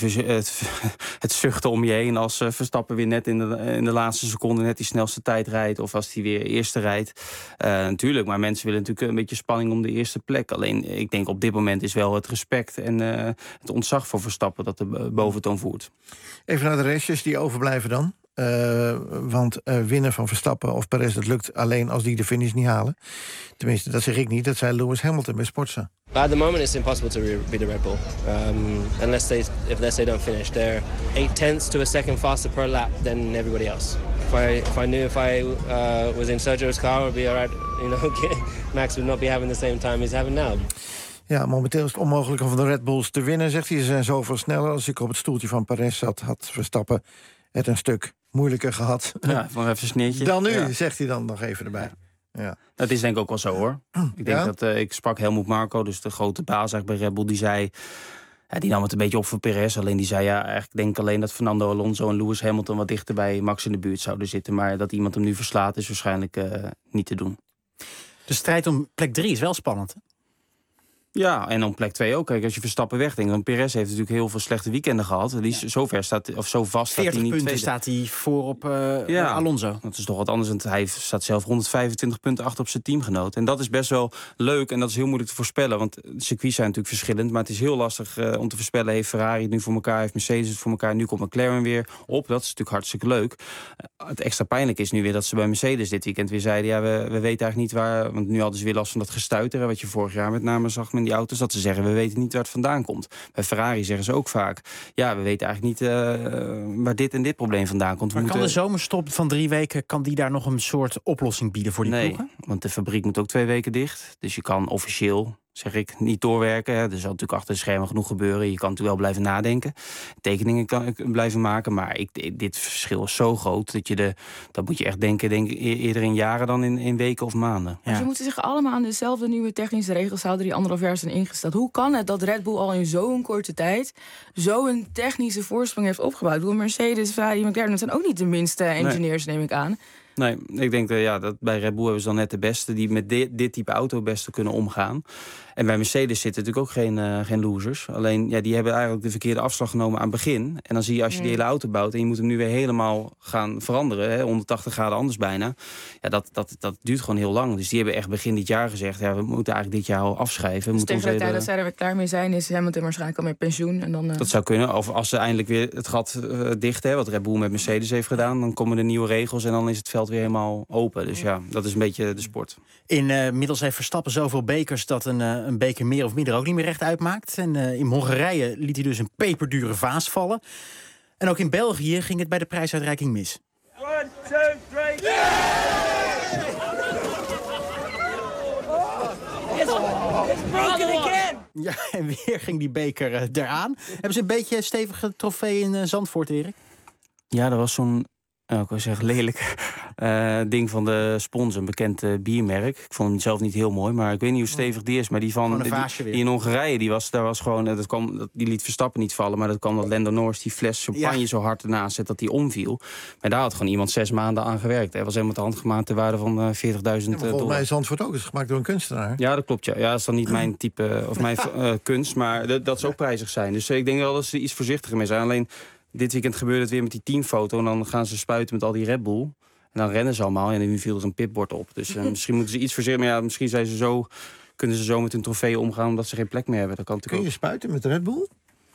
het zuchten om je heen als Verstappen weer net in de laatste seconde net die snelste tijd rijdt, of als hij weer eerste rijdt. Natuurlijk, maar mensen willen natuurlijk een beetje spanning om de eerste plek. Alleen, ik denk op dit moment is wel het respect en het ontzag voor Verstappen dat de boventoon voert. Even naar de restjes die overblijven dan. Want winnen van Verstappen of Perez, dat lukt alleen als die de finish niet halen. Tenminste, dat zeg ik niet. Dat zei Lewis Hamilton bij Sportza. At the moment it's impossible to be the Red Bull. Unless they don't finish. They're 0.8 to a second faster per lap than everybody else. If I was in Sergio's car, it would be alright. Max would not be having the same time he's having now. Ja, momenteel is het onmogelijk om van de Red Bulls te winnen, zegt hij. Ze zijn zoveel sneller. Als ik op het stoeltje van Perez zat, had Verstappen het een stuk moeilijker gehad. Ja, nog even een sneertje. Dan nu, zegt hij dan nog even erbij. Ja. Dat is denk ik ook wel zo, hoor. Ik denk dat ik sprak Helmut Marko, dus de grote baas eigenlijk bij Red Bull, die zei, die nam het een beetje op voor Perez. Alleen die zei, eigenlijk denk ik alleen dat Fernando Alonso en Lewis Hamilton wat dichter bij Max in de buurt zouden zitten. Maar dat iemand hem nu verslaat is waarschijnlijk niet te doen. De strijd om plek 3 is wel spannend, hè? Ja, en om plek 2 ook. Kijk, als je Verstappen wegdenkt, want Perez heeft natuurlijk heel veel slechte weekenden gehad. Die is zover staat, of zo vast 40 staat hij niet punten tweede. staat hij voor op Alonso. Dat is toch wat anders, want hij staat zelf 125 punten achter op zijn teamgenoot. En dat is best wel leuk en dat is heel moeilijk te voorspellen. Want de circuits zijn natuurlijk verschillend, maar het is heel lastig om te voorspellen. Heeft Ferrari het nu voor elkaar, heeft Mercedes het voor elkaar, nu komt McLaren weer op. Dat is natuurlijk hartstikke leuk. Het extra pijnlijk is nu weer dat ze bij Mercedes dit weekend weer zeiden, we weten eigenlijk niet waar, want nu hadden ze weer last van dat gestuiter, wat je vorig jaar met name zag met die auto's, dat ze zeggen, we weten niet waar het vandaan komt. Bij Ferrari zeggen ze ook vaak, we weten eigenlijk niet waar dit en dit probleem vandaan komt. Maar kan de zomerstop van 3 weken, kan die daar nog een soort oplossing bieden voor die ploegen? Want de fabriek moet ook 2 weken dicht. Dus je kan officieel, zeg ik, niet doorwerken. Er zal natuurlijk achter de schermen genoeg gebeuren. Je kan natuurlijk wel blijven nadenken. Tekeningen kan blijven maken. Maar dit verschil is zo groot dat moet je echt denken eerder in jaren dan in weken of maanden. Ja. Ze moeten zich allemaal aan dezelfde nieuwe technische regels houden die 1,5 jaar zijn ingesteld. Hoe kan het dat Red Bull al in zo'n korte tijd zo'n technische voorsprong heeft opgebouwd? Ik bedoel, Mercedes, Ferrari, McLaren, dat zijn ook niet de minste engineers, neem ik aan. Nee, ik denk dat bij Red Bull hebben ze dan net de beste... die met dit type auto het beste kunnen omgaan. En bij Mercedes zitten natuurlijk ook geen losers. Alleen, die hebben eigenlijk de verkeerde afslag genomen aan het begin. En dan zie je als je die hele auto bouwt... en je moet hem nu weer helemaal gaan veranderen... 180 graden anders bijna... dat duurt gewoon heel lang. Dus die hebben echt begin dit jaar gezegd... we moeten eigenlijk dit jaar al afschrijven. Dus tegen de tijd dat zij er weer klaar mee zijn... is Hamilton waarschijnlijk al met pensioen. En dan, Dat zou kunnen. Of als ze eindelijk weer het gat dichten... wat Red Bull met Mercedes heeft gedaan... dan komen er nieuwe regels en dan is het veld weer helemaal open. Dus dat is een beetje de sport. Inmiddels heeft Verstappen zoveel bekers... dat een beker meer of minder ook niet meer recht uitmaakt. En in Hongarije liet hij dus een peperdure vaas vallen. En ook in België ging het bij de prijsuitreiking mis. 1, 2, 3... It's broken again! Ja, en weer ging die beker eraan. Hebben ze een beetje een stevige trofee in Zandvoort, Erik? Ja, er was zo'n... ik wil zeggen lelijk ding van de sponsor, een bekend biermerk. Ik vond hem zelf niet heel mooi, maar ik weet niet hoe stevig die is. Maar die van die in Hongarije, die was gewoon, die liet Verstappen niet vallen. Maar dat kwam dat Lando Norris die fles champagne zo hard ernaast zet dat die omviel. Maar daar had gewoon iemand 6 maanden aan gewerkt. Hij was helemaal te hand gemaakt ter waarde van $40.000. Volgens mij is Antwoord ook, is gemaakt door een kunstenaar. Ja, dat klopt. Ja, dat is dan niet mijn type of mijn kunst, maar dat zou ook prijzig zijn. Dus ik denk wel dat ze iets voorzichtiger mee zijn. Alleen dit weekend gebeurde het weer met die teamfoto. En dan gaan ze spuiten met al die Red Bull. En dan rennen ze allemaal. En nu viel er een pitbord op. Dus misschien moeten ze iets voorzichtig. Maar misschien kunnen ze zo met hun trofeeën omgaan... omdat ze geen plek meer hebben. Dat kan Kun je spuiten met Red Bull?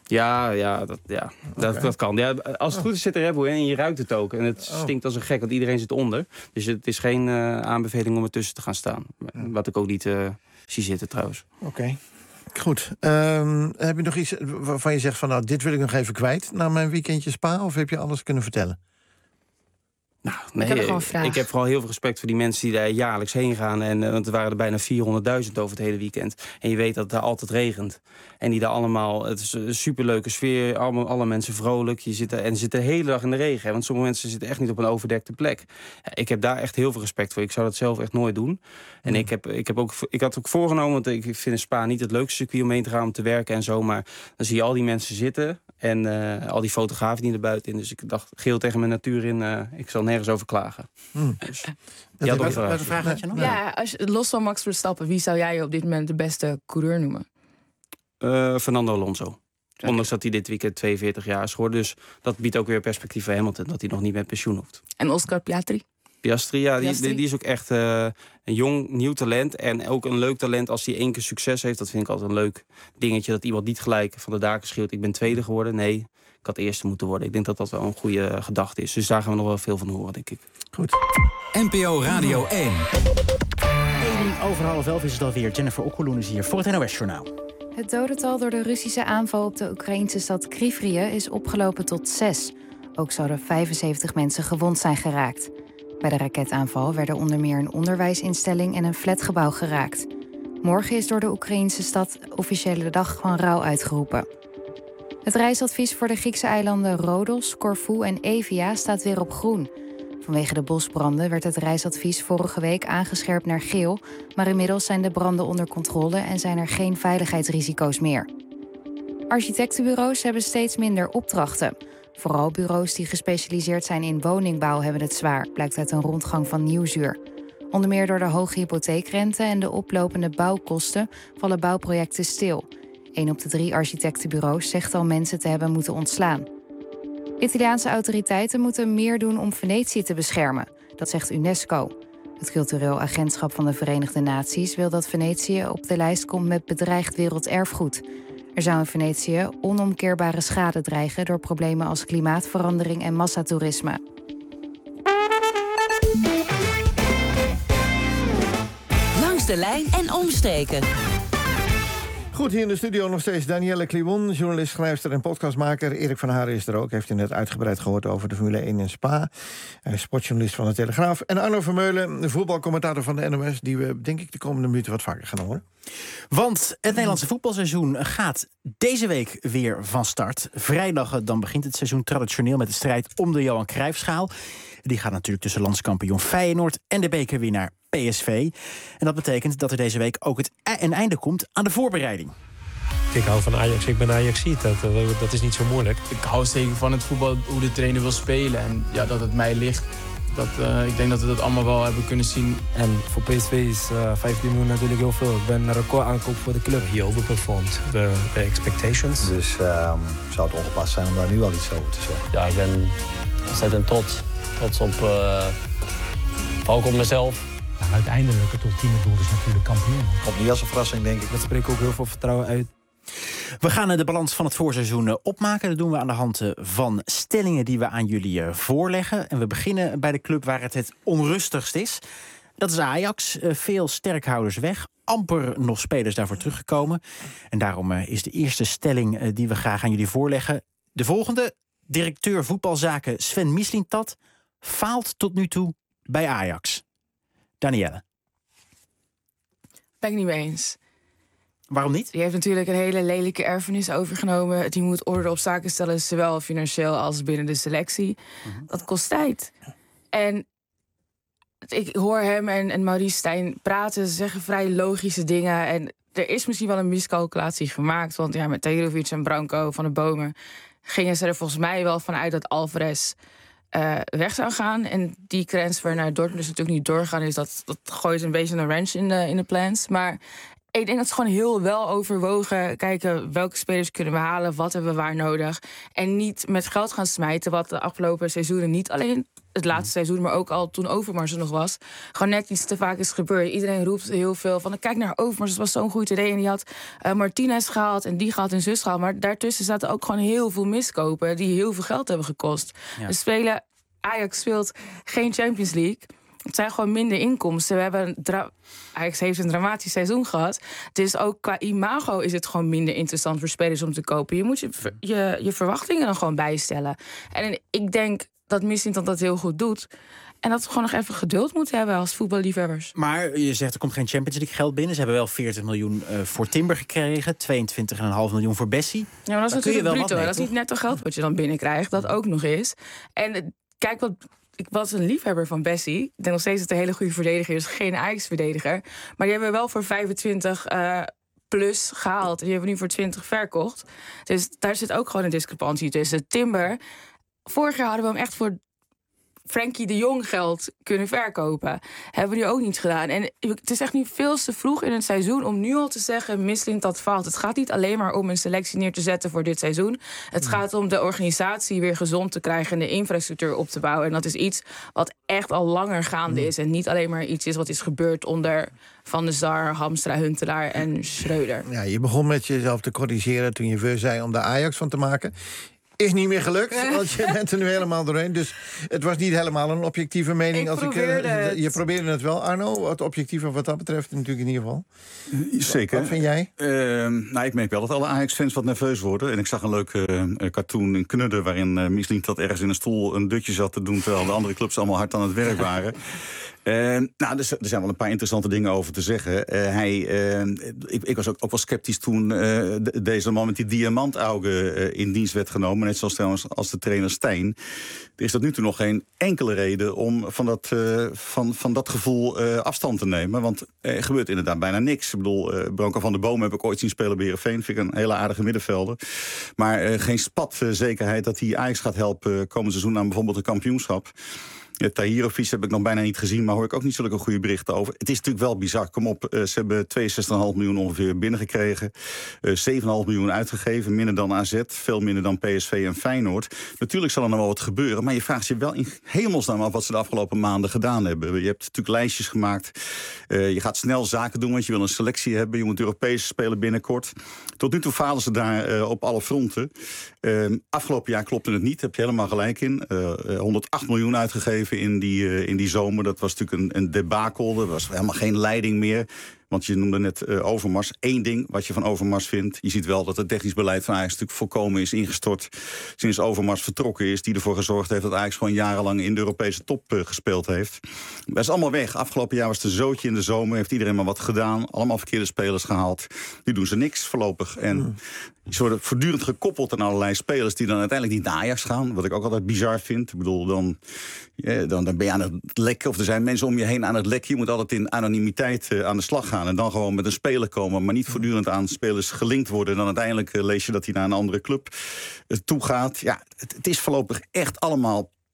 Dat kan. Ja, als het goed is zit er Red Bull in en je ruikt het ook. En het stinkt als een gek, want iedereen zit onder. Dus het is geen aanbeveling om ertussen te gaan staan. Wat ik ook niet zie zitten trouwens. Oké. Goed. Heb je nog iets waarvan je zegt van... dit wil ik nog even kwijt na mijn weekendje Spa? Of heb je alles kunnen vertellen? Nou, nee, ik heb vooral heel veel respect voor die mensen die daar jaarlijks heen gaan. Want er waren er bijna 400.000 over het hele weekend. En je weet dat het daar altijd regent. En die daar allemaal, het is een superleuke sfeer. Alle mensen vrolijk. Je zit de hele dag in de regen. Hè, want sommige mensen zitten echt niet op een overdekte plek. Ja, ik heb daar echt heel veel respect voor. Ik zou dat zelf echt nooit doen. En ik had ook voorgenomen, want ik vind Spa niet het leukste circuit om heen te gaan om te werken en zo. Maar dan zie je al die mensen zitten. En al die fotografen die er buiten in. Dus ik dacht, geel tegen mijn natuur in. Ik zal nergens over klagen. Dus, welke vraag had je nog? Ja, los van Max Verstappen, wie zou jij op dit moment de beste coureur noemen? Fernando Alonso. Ondanks dat hij dit weekend 42 jaar is geworden. Dus dat biedt ook weer perspectief voor Hamilton. Dat hij nog niet met pensioen hoeft. En Oscar Piastri? Piastri, ja, die is ook echt een jong, nieuw talent. En ook een leuk talent als hij 1 keer succes heeft. Dat vind ik altijd een leuk dingetje. Dat iemand niet gelijk van de daken schreeuwt. Ik ben tweede geworden. Nee, ik had eerste moeten worden. Ik denk dat dat wel een goede gedachte is. Dus daar gaan we nog wel veel van horen, denk ik. Goed. NPO Radio 1. 11:10 is het alweer. Jennifer Okkeloen is hier voor het NOS-journaal. Het dodental door de Russische aanval op de Oekraïnse stad Kryvrië is opgelopen tot 6. Ook zouden 75 mensen gewond zijn geraakt. Bij de raketaanval werden onder meer een onderwijsinstelling en een flatgebouw geraakt. Morgen is door de Oekraïnse stad officiële dag van rouw uitgeroepen. Het reisadvies voor de Griekse eilanden Rodos, Corfu en Evia staat weer op groen. Vanwege de bosbranden werd het reisadvies vorige week aangescherpt naar geel, maar inmiddels zijn de branden onder controle en zijn er geen veiligheidsrisico's meer. Architectenbureaus hebben steeds minder opdrachten. Vooral bureaus die gespecialiseerd zijn in woningbouw hebben het zwaar, blijkt uit een rondgang van Nieuwsuur. Onder meer door de hoge hypotheekrente en de oplopende bouwkosten vallen bouwprojecten stil. 1 op de 3 architectenbureaus zegt al mensen te hebben moeten ontslaan. Italiaanse autoriteiten moeten meer doen om Venetië te beschermen. Dat zegt UNESCO. Het cultureel agentschap van de Verenigde Naties wil dat Venetië op de lijst komt met bedreigd werelderfgoed. Er zou in Venetië onomkeerbare schade dreigen door problemen als klimaatverandering en massatoerisme. Langs de lijn en omstreken. Goed, hier in de studio nog steeds Danielle Kliwon, journalist, schrijfster en podcastmaker. Erik van Haren is er ook, heeft u net uitgebreid gehoord over de Formule 1 in Spa. Hij is sportjournalist van de Telegraaf. En Arno Vermeulen, de voetbalcommentator van de NOS, die we denk ik de komende minuten wat vaker gaan horen. Want het Nederlandse voetbalseizoen gaat deze week weer van start. Vrijdag dan begint het seizoen traditioneel met de strijd om de Johan Cruijffschaal. Die gaat natuurlijk tussen landskampioen Feyenoord en de bekerwinnaar PSV. En dat betekent dat er deze week ook een einde komt aan de voorbereiding. Ik hou van Ajax, ik ben Ajaxiet. Dat is niet zo moeilijk. Ik hou zeker van het voetbal, hoe de trainer wil spelen. En ja, dat het mij ligt, Ik denk dat we dat allemaal wel hebben kunnen zien. En voor PSV is 15 miljoen natuurlijk heel veel. Ik ben een record aankoop voor de club. He overperformed the expectations. Dus zou het ongepast zijn om daar nu al iets over te zeggen. Ja, ik ben ontzettend trots op, vooral op mezelf. Nou, uiteindelijk het ultieme doel is natuurlijk kampioen. Komt niet als een verrassing, denk ik. Dat spreekt ook heel veel vertrouwen uit. We gaan de balans van het voorseizoen opmaken. Dat doen we aan de hand van stellingen die we aan jullie voorleggen. En we beginnen bij de club waar het onrustigst is. Dat is Ajax. Veel sterkhouders weg. Amper nog spelers daarvoor teruggekomen. En daarom is de eerste stelling die we graag aan jullie voorleggen de volgende. Directeur voetbalzaken Sven Mislintat faalt tot nu toe bij Ajax. Danielle. Ben ik niet mee eens. Waarom niet? Die heeft natuurlijk een hele lelijke erfenis overgenomen. Die moet orde op zaken stellen, zowel financieel als binnen de selectie. Dat kost tijd. En ik hoor hem en Maurice Stijn praten, ze zeggen vrij logische dingen. En er is misschien wel een miscalculatie gemaakt. Want ja, met Tahirovic en Branco van de Bomen gingen ze er volgens mij wel vanuit dat Alvarez weg zou gaan. En die transfer naar Dortmund is natuurlijk niet doorgaan. Dus dat gooit een beetje een wrench in de plans. Maar ik denk dat ze gewoon heel wel overwogen kijken welke spelers kunnen we halen, wat hebben we waar nodig. En niet met geld gaan smijten, wat de afgelopen seizoenen niet alleen het laatste seizoen, maar ook al toen Overmars er nog was, gewoon net iets te vaak is gebeurd. Iedereen roept heel veel van, kijk naar Overmars, dat was zo'n goed idee. En die had Martinez gehaald en die gehaald en zus gehaald. Maar daartussen zaten ook gewoon heel veel miskopen die heel veel geld hebben gekost. Ja. Ajax speelt geen Champions League. Het zijn gewoon minder inkomsten. Ajax heeft een dramatisch seizoen gehad. Dus ook qua imago is het gewoon minder interessant voor spelers om te kopen. Je moet je verwachtingen dan gewoon bijstellen. En ik denk dat Mislintat dat heel goed doet. En dat we gewoon nog even geduld moeten hebben als voetballiefhebbers. Maar je zegt er komt geen Champions League geld binnen. Ze hebben wel 40 miljoen voor Timber gekregen. 22,5 miljoen voor Bessie. Ja, maar dat is natuurlijk bruto. Dat is niet netto geld wat je dan binnenkrijgt. Dat ook nog is. En kijk ik was een liefhebber van Bessie. Ik denk nog steeds dat het een hele goede verdediger is. Geen Ajax-verdediger. Maar die hebben we wel voor 25 plus gehaald. Die hebben we nu voor 20 verkocht. Dus daar zit ook gewoon een discrepantie tussen. Timber, vorig jaar hadden we hem echt voor Frenkie de Jong geld kunnen verkopen. Hebben we nu ook niet gedaan. En het is echt nu veel te vroeg in het seizoen om nu al te zeggen Mislintat faalt. Het gaat niet alleen maar om een selectie neer te zetten voor dit seizoen. Het gaat om de organisatie weer gezond te krijgen en de infrastructuur op te bouwen. En dat is iets wat echt al langer gaande is. En niet alleen maar iets is wat is gebeurd onder Van der Sar, Hamstra, Huntelaar en Schreuder. Ja, je begon met jezelf te corrigeren toen je voor zei om de Ajax van te maken. Is niet meer gelukt, want je bent er nu helemaal doorheen. Dus het was niet helemaal een objectieve mening. Je probeerde het wel, Arno. Het objectieve wat dat betreft natuurlijk in ieder geval. Zeker. Wat vind jij? Ik merk wel dat alle Ajax-fans wat nerveus worden. En ik zag een leuke cartoon in Knudden waarin Mislintat ergens in een stoel een dutje zat te doen, terwijl de andere clubs allemaal hard aan het werk waren. Er zijn wel een paar interessante dingen over te zeggen. Ik was ook wel sceptisch toen deze man met die diamantaugen in dienst werd genomen. Net zoals trouwens als de trainer Stijn. Er is tot nu toe nog geen enkele reden om van dat gevoel afstand te nemen. Want er gebeurt inderdaad bijna niks. Ik bedoel, Branco van der Bomen heb ik ooit zien spelen bij Heerenveen. Vind ik een hele aardige middenvelder. Maar geen spat zekerheid dat hij Ajax gaat helpen komend seizoen aan bijvoorbeeld een kampioenschap. Tahirovic heb ik nog bijna niet gezien, maar hoor ik ook niet zulke goede berichten over. Het is natuurlijk wel bizar. Kom op, ze hebben 62,5 miljoen ongeveer binnengekregen. 7,5 miljoen uitgegeven, minder dan AZ, veel minder dan PSV en Feyenoord. Natuurlijk zal er nog wel wat gebeuren, maar je vraagt je wel in hemelsnaam af wat ze de afgelopen maanden gedaan hebben. Je hebt natuurlijk lijstjes gemaakt. Je gaat snel zaken doen, want je wil een selectie hebben. Je moet Europese spelen binnenkort. Tot nu toe falen ze daar op alle fronten. Afgelopen jaar klopte het niet, heb je helemaal gelijk in. 108 miljoen uitgegeven in die zomer. Dat was natuurlijk een debakel. Er was helemaal geen leiding meer. Want je noemde net Overmars. Eén ding wat je van Overmars vindt. Je ziet wel dat het technisch beleid van Ajax natuurlijk volkomen is ingestort sinds Overmars vertrokken is. Die ervoor gezorgd heeft dat Ajax gewoon jarenlang in de Europese top gespeeld heeft. Dat is allemaal weg. Afgelopen jaar was het een zootje in de zomer. Heeft iedereen maar wat gedaan. Allemaal verkeerde spelers gehaald. Nu doen ze niks voorlopig. En ze worden voortdurend gekoppeld aan allerlei spelers die dan uiteindelijk niet naar Ajax gaan. Wat ik ook altijd bizar vind. Ik bedoel, dan ben je aan het lekken. Of er zijn mensen om je heen aan het lekken. Je moet altijd in anonimiteit aan de slag gaan. En dan gewoon met een speler komen, maar niet voortdurend aan spelers gelinkt worden. En dan uiteindelijk lees je dat hij naar een andere club toe gaat. Ja, het is voorlopig echt allemaal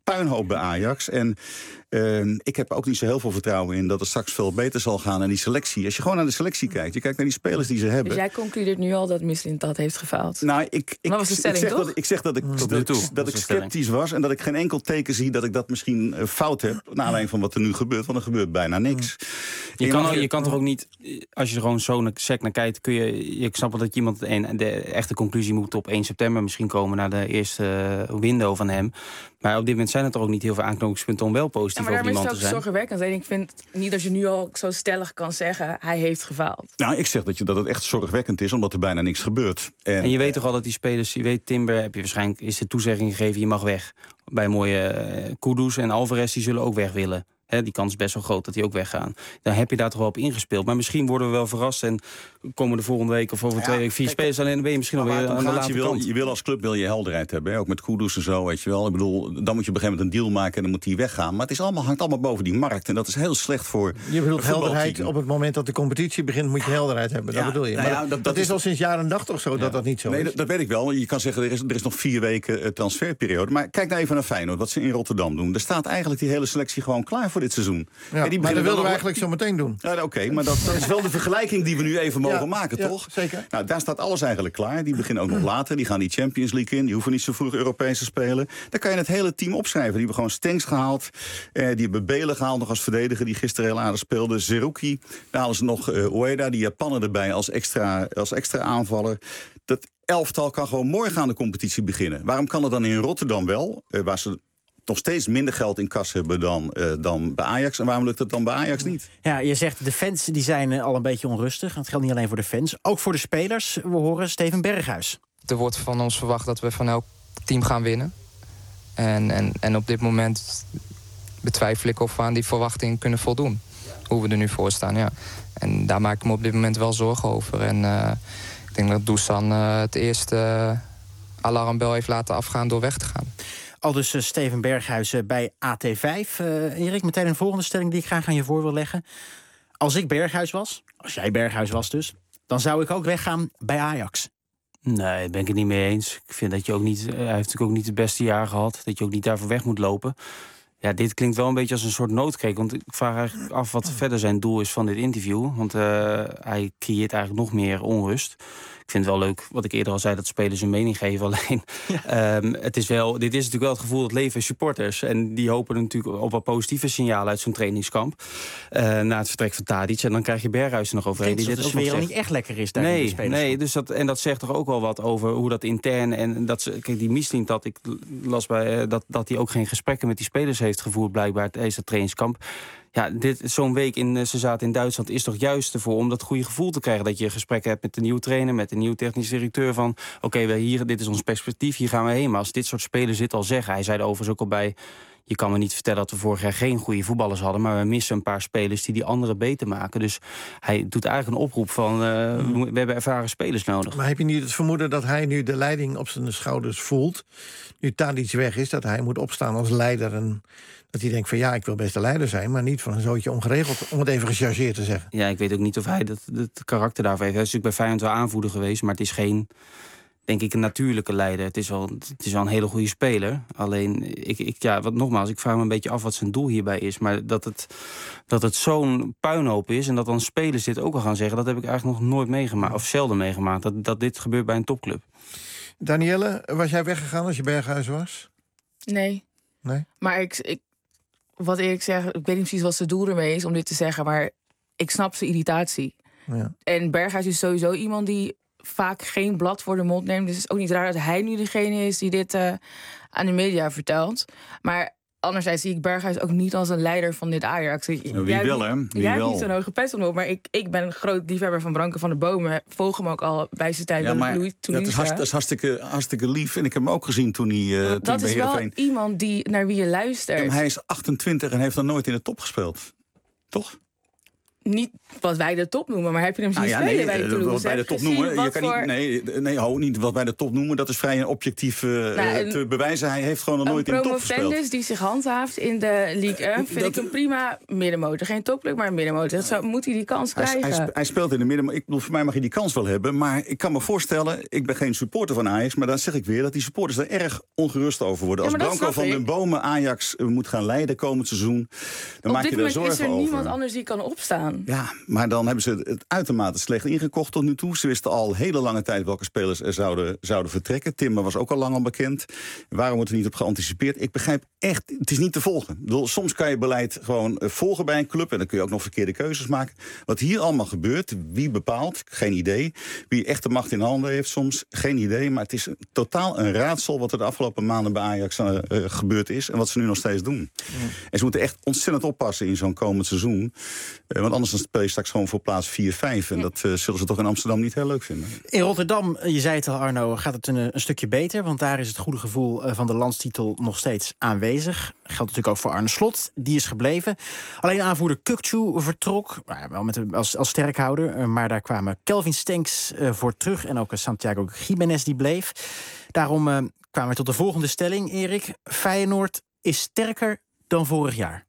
puinhoop bij Ajax. En ik heb ook niet zo heel veel vertrouwen in dat het straks veel beter zal gaan. En die selectie, als je gewoon naar de selectie kijkt, je kijkt naar die spelers die ze hebben. Dus jij concludeert nu al dat Mislintat heeft gefaald? Nou, ik zeg dat ik ik sceptisch was en dat ik geen enkel teken zie dat ik dat misschien fout heb. Naar aanleiding van wat er nu gebeurt, want er gebeurt bijna niks. Je kan toch ook niet, als je er gewoon zo sec naar kijkt, ik snap wel dat je iemand de echte conclusie moet op 1 september misschien komen naar de eerste window van hem. Maar op dit moment zijn er toch ook niet heel veel aanknopingspunten om wel positief over die man te zijn. Maar daarom is het ook zorgwekkend. En ik vind niet dat je nu al zo stellig kan zeggen, hij heeft gefaald. Nou, ik zeg dat het echt zorgwekkend is, omdat er bijna niks gebeurt. En je weet toch al dat die spelers, je weet Timber, heb je waarschijnlijk is de toezegging gegeven, je mag weg. Bij mooie Kudus en Alvarez, die zullen ook weg willen. Die kans is best wel groot dat die ook weggaan. Dan heb je daar toch wel op ingespeeld. Maar misschien worden we wel verrast en komen de volgende week of over 2 weken 4 spelers. Alleen dan ben je misschien alweer aan de late kant. Je wil als club helderheid hebben, hè? Ook met Kudus en zo, weet je wel. Ik bedoel, dan moet je op een gegeven moment een deal maken en dan moet die weggaan. Maar het hangt allemaal boven die markt en dat is heel slecht voor. Je bedoelt helderheid op het moment dat de competitie begint, moet je helderheid hebben. Dat bedoel je. Maar dat is al sinds jaren en dag toch zo dat niet zo is? Nee, dat weet ik wel. Je kan zeggen, er is nog 4 weken transferperiode. Maar kijk nou even naar Feyenoord, wat ze in Rotterdam doen. Er staat eigenlijk die hele selectie gewoon klaar voor dit seizoen. Ja, maar dat wilden we eigenlijk zo meteen doen. Ja, Oké, maar dat is wel de vergelijking die we nu even mogen maken, toch? Zeker. Nou, daar staat alles eigenlijk klaar. Die beginnen ook nog later. Die gaan die Champions League in. Die hoeven niet zo vroeg Europees te spelen. Dan kan je het hele team opschrijven. Die hebben gewoon Stenks gehaald. Die hebben Belen gehaald nog als verdediger, die gisteren heel aardig speelde. Zerouki. Daar halen ze nog Ueda, die Japaner erbij als extra aanvaller. Dat elftal kan gewoon morgen aan de competitie beginnen. Waarom kan het dan in Rotterdam wel, waar ze nog steeds minder geld in kas hebben dan bij Ajax? En waarom lukt het dan bij Ajax niet? Ja, je zegt de fans die zijn al een beetje onrustig. Dat geldt niet alleen voor de fans, ook voor de spelers. We horen Steven Berghuis. Er wordt van ons verwacht dat we van elk team gaan winnen. En op dit moment betwijfel ik of we aan die verwachting kunnen voldoen. Hoe we er nu voor staan, ja. En daar maak ik me op dit moment wel zorgen over. En ik denk dat Dusan het eerste alarmbel heeft laten afgaan door weg te gaan. Aldus Steven Berghuis bij AT5. Erik, meteen een volgende stelling die ik graag aan je voor wil leggen. Als ik Berghuis was, als jij Berghuis was dus, dan zou ik ook weggaan bij Ajax. Nee, daar ben ik het niet mee eens. Ik vind dat je ook niet, hij heeft natuurlijk ook niet het beste jaar gehad. Dat je ook niet daarvoor weg moet lopen. Ja, dit klinkt wel een beetje als een soort noodkreet. Want ik vraag eigenlijk af wat verder zijn doel is van dit interview. Want hij creëert eigenlijk nog meer onrust. Ik vind het wel leuk, wat ik eerder al zei, dat spelers hun mening geven. Alleen, dit is natuurlijk wel het gevoel dat leven supporters. En die hopen natuurlijk op wat positieve signalen uit zo'n trainingskamp. Na het vertrek van Tadic. En dan krijg je Berghuis er nog overheen. Die dit ook sfeer niet echt lekker is daar in de spelers. Nee, dus dat zegt toch ook wel wat over hoe dat intern. En kijk, die Mislintat, ik las bij dat hij ook geen gesprekken met die spelers heeft gevoerd, blijkbaar tijdens het trainingskamp. Ja, zo'n week ze zaten in Duitsland is toch juist ervoor om dat goede gevoel te krijgen. Dat je gesprekken hebt met de nieuwe trainer, met de nieuwe technisch directeur van oké, dit is ons perspectief, hier gaan we heen. Maar als dit soort spelers dit al zeggen, hij zei er overigens ook al bij, je kan me niet vertellen dat we vorig jaar geen goede voetballers hadden, maar we missen een paar spelers die anderen beter maken. Dus hij doet eigenlijk een oproep van we hebben ervaren spelers nodig. Maar heb je niet het vermoeden dat hij nu de leiding op zijn schouders voelt, nu Tadic weg is, dat hij moet opstaan als leider en dat hij denkt van ja, ik wil best de leider zijn, maar niet van een zootje ongeregeld, om het even gechargeerd te zeggen. Ja, ik weet ook niet of hij het karakter daarvoor heeft. Hij is natuurlijk bij Feyenoord wel aanvoerder geweest, maar het is geen, denk ik, een natuurlijke leider. Het is wel een hele goede speler. Alleen, nogmaals, ik vraag me een beetje af wat zijn doel hierbij is. Maar dat het zo'n puinhoop is en dat dan spelers dit ook al gaan zeggen, dat heb ik eigenlijk nog nooit meegemaakt, of zelden meegemaakt. Dat dit gebeurt bij een topclub. Danielle, was jij weggegaan als je Berghuis was? Nee. Maar wat Erik zegt, ik weet niet precies wat zijn doel ermee is om dit te zeggen, maar ik snap zijn irritatie. Ja. En Berghuis is sowieso iemand die vaak geen blad voor de mond neemt. Dus het is ook niet raar dat hij nu degene is die dit aan de media vertelt. Maar anderzijds zie ik Berghuis ook niet als een leider van dit Ajax. Wie wel, hè? Jij hebt niet zo'n hoge pet op, maar ik ben een groot liefhebber van Branko van der Bomen. Volg hem ook al bij zijn tijd bij Louis. Dat is hartstikke lief. En ik heb hem ook gezien toen hij dat is wel iemand naar wie je luistert. Ja, hij is 28 en heeft nog nooit in de top gespeeld. Toch? niet wat wij de top noemen, maar heb je hem zien spelen bij de Toulouse? Wat wij de top noemen, je kan niet wat wij de top noemen, dat is vrij objectief te bewijzen. Hij heeft gewoon nog nooit in de top gespeeld. Een promovendus die zich handhaaft in de Ligue 1 vind ik een prima middenmotor. Geen topclub, maar een middenmotor. Zo moet hij die kans krijgen. Hij speelt in de midden. Ik bedoel, voor mij mag je die kans wel hebben. Maar ik kan me voorstellen, ik ben geen supporter van Ajax, maar dan zeg ik weer dat die supporters er erg ongerust over worden. Als Branko van den Bomen Ajax moet gaan leiden komend seizoen, dan maak je daar zorgen over. Op dit moment is er niemand anders die kan opstaan. Ja, maar dan hebben ze het uitermate slecht ingekocht tot nu toe. Ze wisten al hele lange tijd welke spelers er zouden vertrekken. Timber was ook al lang al bekend. Waarom wordt er niet op geanticipeerd? Ik begrijp echt, het is niet te volgen. Ik bedoel, soms kan je beleid gewoon volgen bij een club en dan kun je ook nog verkeerde keuzes maken. Wat hier allemaal gebeurt, wie bepaalt? Geen idee. Wie echt de macht in handen heeft soms, geen idee. Maar het is totaal een raadsel wat er de afgelopen maanden bij Ajax gebeurd is en wat ze nu nog steeds doen. En ze moeten echt ontzettend oppassen in zo'n komend seizoen. Want anders dan speel je straks gewoon voor plaats 4-5. En dat zullen ze toch in Amsterdam niet heel leuk vinden. In Rotterdam, je zei het al Arno, gaat het een stukje beter. Want daar is het goede gevoel van de landstitel nog steeds aanwezig. Geldt natuurlijk ook voor Arne Slot. Die is gebleven. Alleen aanvoerder Kukçu vertrok. Wel als sterkhouder. Maar daar kwamen Kelvin Stenks voor terug. En ook Santiago Gimenez die bleef. Daarom kwamen we tot de volgende stelling, Erik. Feyenoord is sterker dan vorig jaar.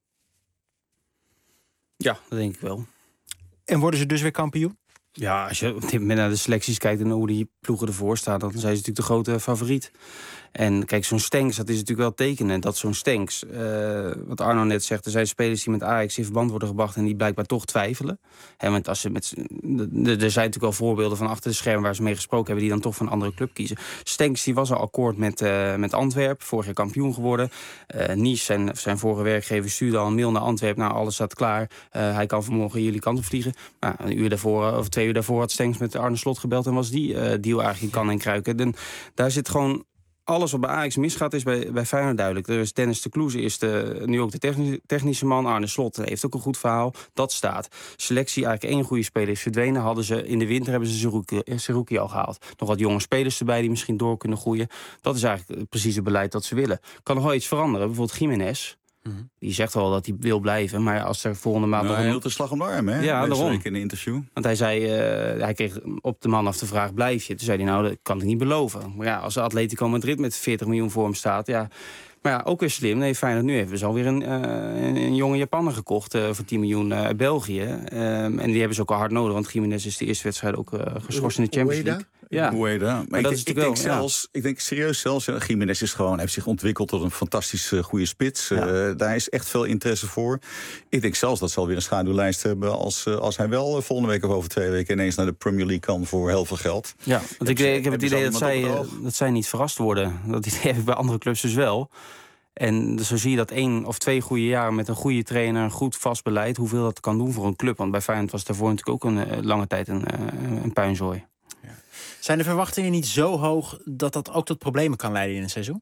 Ja, dat denk ik wel. En worden ze dus weer kampioen? Ja, als je op dit moment naar de selecties kijkt en hoe die ploegen ervoor staan, dan zijn ze natuurlijk de grote favoriet. En kijk, zo'n Stenks, dat is natuurlijk wel tekenend dat zo'n Stenks, wat Arno net zegt, er zijn spelers die met Ajax in verband worden gebracht en die blijkbaar toch twijfelen. Want als ze er zijn natuurlijk wel voorbeelden van achter de schermen waar ze mee gesproken hebben, die dan toch van een andere club kiezen. Stenks die was al akkoord met Antwerpen, vorig jaar kampioen geworden. Nice, zijn vorige werkgever, stuurde al een mail naar Antwerpen. Nou, alles staat klaar. Hij kan vanmorgen jullie kant op vliegen. Nou, een uur daarvoor, of 2 uur daarvoor had Stenks met Arne Slot gebeld en was die deal eigenlijk in kan en kruiken. Daar zit gewoon alles wat bij Ajax misgaat is bij Feyenoord duidelijk. Er is Dennis de Kloeze is nu ook de technische man. Arne Slot heeft ook een goed verhaal. Dat staat. Selectie, eigenlijk 1 goede speler is verdwenen. Hadden ze in de winter hebben ze Zerouki al gehaald. Nog wat jonge spelers erbij die misschien door kunnen groeien. Dat is eigenlijk precies het beleid dat ze willen. Kan nog wel iets veranderen. Bijvoorbeeld Gimenez. Die zegt wel dat hij wil blijven, maar als er volgende maand... Hij hield de slag om de arm, hè? Ja, daarom. In een interview. Want hij zei, hij kreeg op de man af de vraag, blijf je? Toen zei hij, nou, dat kan ik niet beloven. Maar ja, als Atletico Madrid met 40 miljoen voor hem staat, ja... Maar ja, ook weer slim. Nee, Feyenoord nu hebben ze alweer een jonge Japaner gekocht voor 10 miljoen uit België. En die hebben ze ook al hard nodig, want Gimenez is de eerste wedstrijd ook geschorst in de Champions League. Ja. Maar ik denk serieus zelfs, Gimenez heeft zich ontwikkeld tot een fantastisch goede spits. Daar is echt veel interesse voor. Ik denk zelfs dat ze alweer een schaduwlijst hebben als hij wel volgende week of over 2 weken ineens naar de Premier League kan voor heel veel geld. Ja, want ik heb het idee dat zij niet verrast worden. Dat idee heb ik bij andere clubs dus wel. En zo zie je dat 1 of 2 goede jaren met een goede trainer, een goed vast beleid, hoeveel dat kan doen voor een club. Want bij Feyenoord was daarvoor natuurlijk ook een lange tijd een puinzooi. Zijn de verwachtingen niet zo hoog dat dat ook tot problemen kan leiden in een seizoen?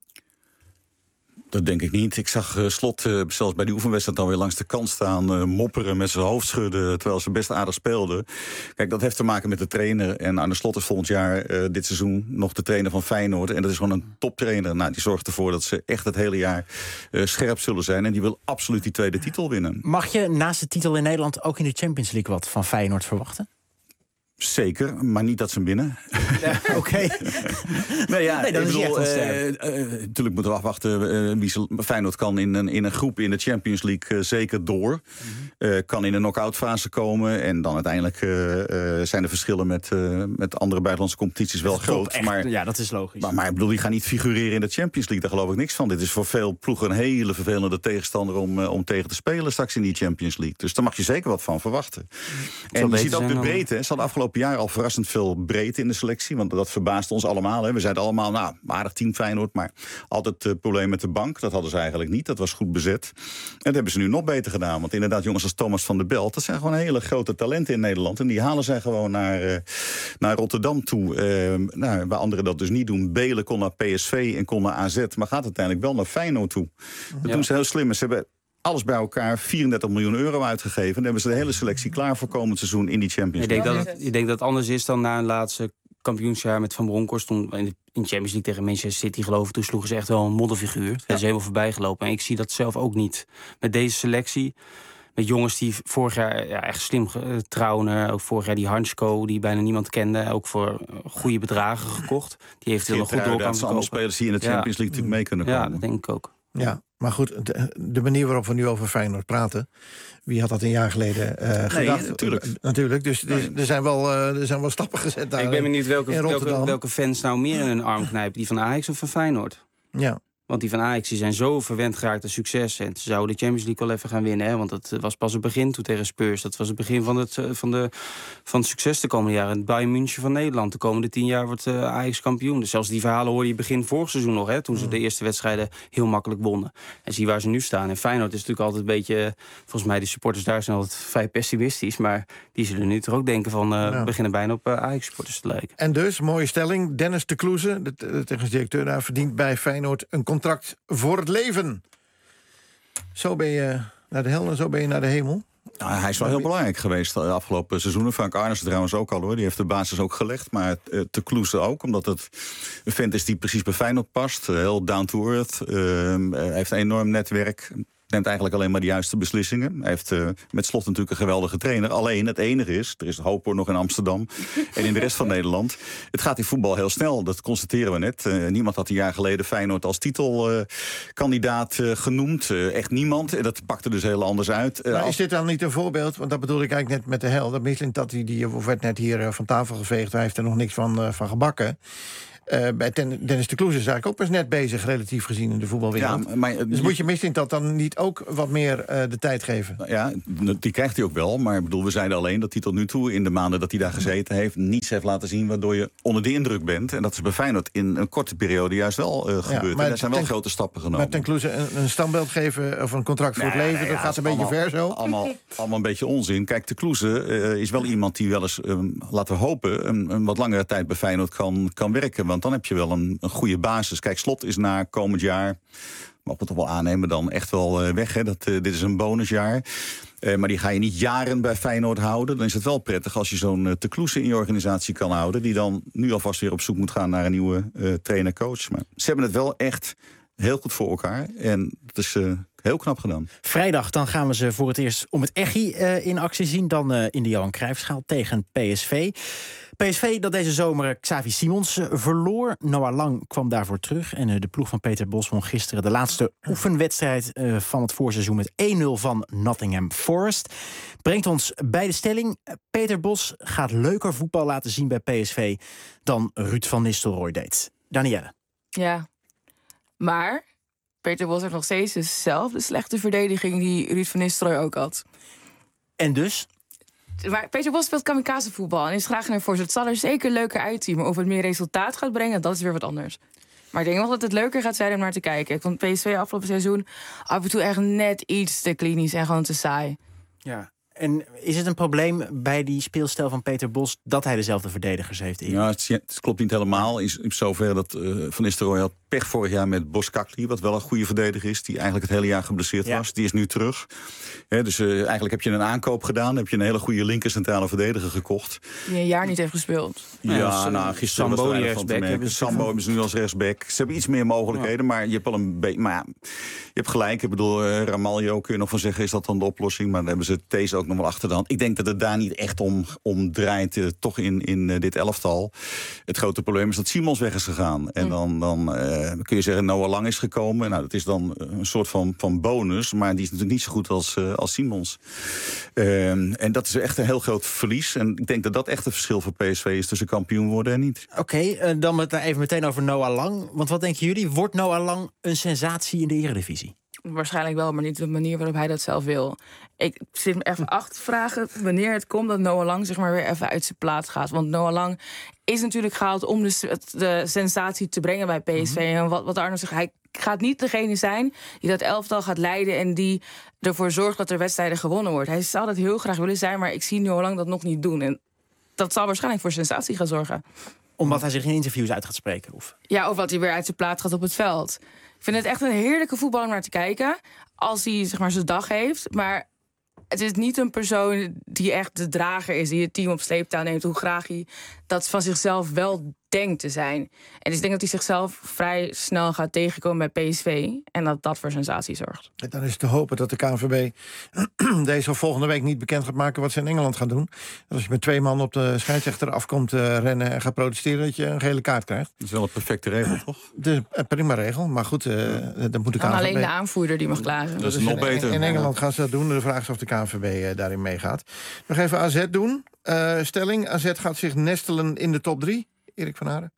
Dat denk ik niet. Ik zag Slot zelfs bij die oefenwedstrijd dan weer langs de kant staan, mopperen met zijn hoofd schudden, terwijl ze best aardig speelden. Kijk, dat heeft te maken met de trainer. En Arne Slot is volgend jaar, dit seizoen, nog de trainer van Feyenoord. En dat is gewoon een toptrainer. Nou, die zorgt ervoor dat ze echt het hele jaar scherp zullen zijn. En die wil absoluut die tweede titel winnen. Mag je naast de titel in Nederland ook in de Champions League wat van Feyenoord verwachten? Zeker, maar niet dat ze hem winnen. Ja, oké. Ik bedoel, natuurlijk moeten we afwachten wie Feyenoord kan in een groep in de Champions League zeker door. Kan in de knock-out fase komen. En dan uiteindelijk zijn de verschillen met andere buitenlandse competities wel groot. Echt, maar, ja, dat is logisch. Maar ik bedoel, die gaan niet figureren in de Champions League. Daar geloof ik niks van. Dit is voor veel ploegen een hele vervelende tegenstander om tegen te spelen straks in die Champions League. Dus daar mag je zeker wat van verwachten. En je ziet ook de breedte. Ze hadden afgelopen jaar al verrassend veel breedte in de selectie. Want dat verbaast ons allemaal. Hè. We zeiden allemaal, nou, aardig team Feyenoord. Maar altijd het probleem met de bank. Dat hadden ze eigenlijk niet. Dat was goed bezet. En dat hebben ze nu nog beter gedaan. Want inderdaad, jongens als Thomas van der Belt, dat zijn gewoon hele grote talenten in Nederland. En die halen zij gewoon naar Rotterdam toe. Waar anderen dat dus niet doen. Belen kon naar PSV en kon naar AZ. Maar gaat uiteindelijk wel naar Feyenoord toe. Dat doen ze heel slim. Ze hebben alles bij elkaar 34 miljoen euro uitgegeven. Dan hebben ze de hele selectie klaar voor komend seizoen in die Champions League. Ik denk dat het anders is dan na een laatste kampioensjaar met Van Bronckhorst. Toen in de Champions League tegen Manchester City, geloof ik, toen sloegen ze echt wel een modderfiguur. Daar is helemaal voorbij gelopen. En ik zie dat zelf ook niet. Met deze selectie, met jongens die vorig jaar echt slim trouwen. Ook vorig jaar die Hansko, die bijna niemand kende. Ook voor goede bedragen gekocht. Die heeft heel nog goed door kan verkopen. Allemaal spelers die in de Champions League mee kunnen komen. Ja, dat denk ik ook. Ja, maar goed, de manier waarop we nu over Feyenoord praten... Wie had dat een jaar geleden gedacht? Natuurlijk. Dus er zijn wel stappen gezet daar. Ik ben benieuwd welke fans nou meer in hun arm knijpen. Die van Ajax of van Feyenoord? Ja. Want die van Ajax die zijn zo verwend geraakt aan succes. En ze zouden de Champions League wel even gaan winnen. Hè? Want dat was pas het begin toen tegen Spurs. Dat was het begin van het succes de komende jaren. Het Bayern München van Nederland. De komende 10 jaar wordt Ajax kampioen. Dus zelfs die verhalen hoorde je begin vorig seizoen nog. Hè? Toen ze de eerste wedstrijden heel makkelijk wonnen. En zie waar ze nu staan. En Feyenoord is natuurlijk altijd een beetje... Volgens mij de supporters daar zijn altijd vrij pessimistisch. Maar die zullen nu toch ook denken van... We beginnen bijna op Ajax-supporters te lijken. En dus, mooie stelling. Dennis de Kloeze, de technisch directeur daar... verdient bij Feyenoord een contract voor het leven. Zo ben je naar de hel en zo ben je naar de hemel. Nou, hij is wel heel belangrijk geweest de afgelopen seizoenen. Frank Arnesen trouwens ook al, hoor. Die heeft de basis ook gelegd. Maar te Kloeze ook, omdat het een vent is die precies bij Feyenoord past. Heel down to earth. Hij heeft een enorm netwerk. Neemt eigenlijk alleen maar de juiste beslissingen. Hij heeft met Slot natuurlijk een geweldige trainer. Alleen het enige is, er is hoop nog in Amsterdam... en in de rest van Nederland. Het gaat in voetbal heel snel, dat constateren we net. Niemand had een jaar geleden Feyenoord als titelkandidaat genoemd. Echt niemand. En dat pakte dus heel anders uit. Maar is dit dan niet een voorbeeld? Want dat bedoelde ik eigenlijk net met de hel. Dat Michelin dat die werd net hier van tafel geveegd. Hij heeft er nog niks van gebakken. Bij Dennis de Kloeze is eigenlijk ook pas net bezig, relatief gezien in de voetbalwereld. Ja, maar, dus moet je Michelin dat dan niet ook wat meer de tijd geven? Ja, die krijgt hij ook wel. Maar ik bedoel, we zeiden alleen dat hij tot nu toe in de maanden dat hij daar gezeten heeft niets heeft laten zien waardoor je onder de indruk bent. En dat is bij Feyenoord in een korte periode juist wel gebeurd. En daar zijn wel grote stappen genomen. Maar ten Kloeze een standbeeld geven of een contract voor het leven, dat gaat een beetje ver zo. Allemaal een beetje onzin. Kijk, de Kloeze is wel iemand die wel eens, laten we hopen, een wat langere tijd bij Feyenoord kan werken. Want dan heb je wel een goede basis. Kijk, Slot is na komend jaar, mag ik toch wel aannemen, dan echt wel weg. Hè? Dit is een bonusjaar. Maar die ga je niet jaren bij Feyenoord houden. Dan is het wel prettig als je zo'n te Kloeze in je organisatie kan houden, die dan nu alvast weer op zoek moet gaan naar een nieuwe trainer-coach. Maar ze hebben het wel echt heel goed voor elkaar. En het is heel knap gedaan. Vrijdag dan gaan we ze voor het eerst om het echi in actie zien. Dan in de Johan Cruijffschaal tegen PSV. PSV dat deze zomer Xavi Simons verloor. Noah Lang kwam daarvoor terug. En de ploeg van Peter Bos won gisteren de laatste oefenwedstrijd van het voorseizoen met 1-0 van Nottingham Forest. Brengt ons bij de stelling. Peter Bos gaat leuker voetbal laten zien bij PSV dan Ruud van Nistelrooy deed. Danielle. Ja, maar Peter Bos heeft nog steeds dezelfde slechte verdediging die Ruud van Nistelrooy ook had. En dus? Maar Peter Bos speelt kamikazevoetbal en is graag naar voren. Het zal er zeker leuker uitzien. Maar of het meer resultaat gaat brengen, dat is weer wat anders. Maar ik denk wel dat het leuker gaat zijn om naar te kijken. Ik vond PSV afgelopen seizoen af en toe echt net iets te klinisch en gewoon te saai. Ja. En is het een probleem bij die speelstijl van Peter Bos dat hij dezelfde verdedigers heeft? Ja, het klopt niet helemaal. In zoverre dat Van Nistelrooy had pech vorig jaar met Boskakli, wat wel een goede verdediger is, die eigenlijk het hele jaar geblesseerd was. Die is nu terug. Dus eigenlijk heb je een aankoop gedaan, heb je een hele goede linker centrale verdediger gekocht. Die een jaar niet heeft gespeeld. Ja, gisteren was er rechtsback, van te merken. Sambo is nu als rechtsback. Ze hebben iets meer mogelijkheden, maar je hebt wel een beetje. Maar ja, je hebt gelijk. Ik bedoel, Ramaljo kun je nog van zeggen, is dat dan de oplossing? Maar dan hebben ze deze ook nog wel achter de hand. Ik denk dat het daar niet echt om draait, toch in dit elftal. Het grote probleem is dat Simons weg is gegaan. En dan kun je zeggen, Noah Lang is gekomen. Nou, dat is dan een soort van bonus, maar die is natuurlijk niet zo goed als Simons. En dat is echt een heel groot verlies. En ik denk dat dat echt het verschil voor PSV is tussen kampioen worden en niet. Oké, dan even meteen over Noah Lang. Want wat denken jullie? Wordt Noah Lang een sensatie in de Eredivisie? Waarschijnlijk wel, maar niet de manier waarop hij dat zelf wil. Ik zit me even af te vragen wanneer het komt dat Noah Lang zeg maar weer even uit zijn plaats gaat. Want Noah Lang is natuurlijk gehaald om de sensatie te brengen bij PSV. En wat Arno zegt, hij gaat niet degene zijn die dat elftal gaat leiden en die ervoor zorgt dat er wedstrijden gewonnen wordt. Hij zou dat heel graag willen zijn, maar ik zie Noah Lang dat nog niet doen. En dat zal waarschijnlijk voor sensatie gaan zorgen. Omdat hij zich in interviews uit gaat spreken? Of wat hij weer uit zijn plaats gaat op het veld. Ik vind het echt een heerlijke voetballer om naar te kijken. Als hij zeg maar zijn dag heeft. Maar het is niet een persoon die echt de drager is, die het team op sleeptouw neemt, hoe graag hij dat van zichzelf wel denkt te zijn. En dus ik denk dat hij zichzelf vrij snel gaat tegenkomen bij PSV en dat voor sensatie zorgt. En dan is te hopen dat de KNVB deze of volgende week niet bekend gaat maken wat ze in Engeland gaan doen. En als je met 2 man op de scheidsrechter afkomt rennen en gaat protesteren, dat je een gele kaart krijgt. Dat is wel een perfecte regel, toch? De prima regel, maar goed, dan moet de KNVB... alleen de aanvoerder die mag klagen. Dat is nog beter. In Engeland gaan ze dat doen. De vraag is of de KNVB daarin meegaat. Nog even AZ doen. Stelling, AZ gaat zich nestelen in de top 3. Erik van Haren.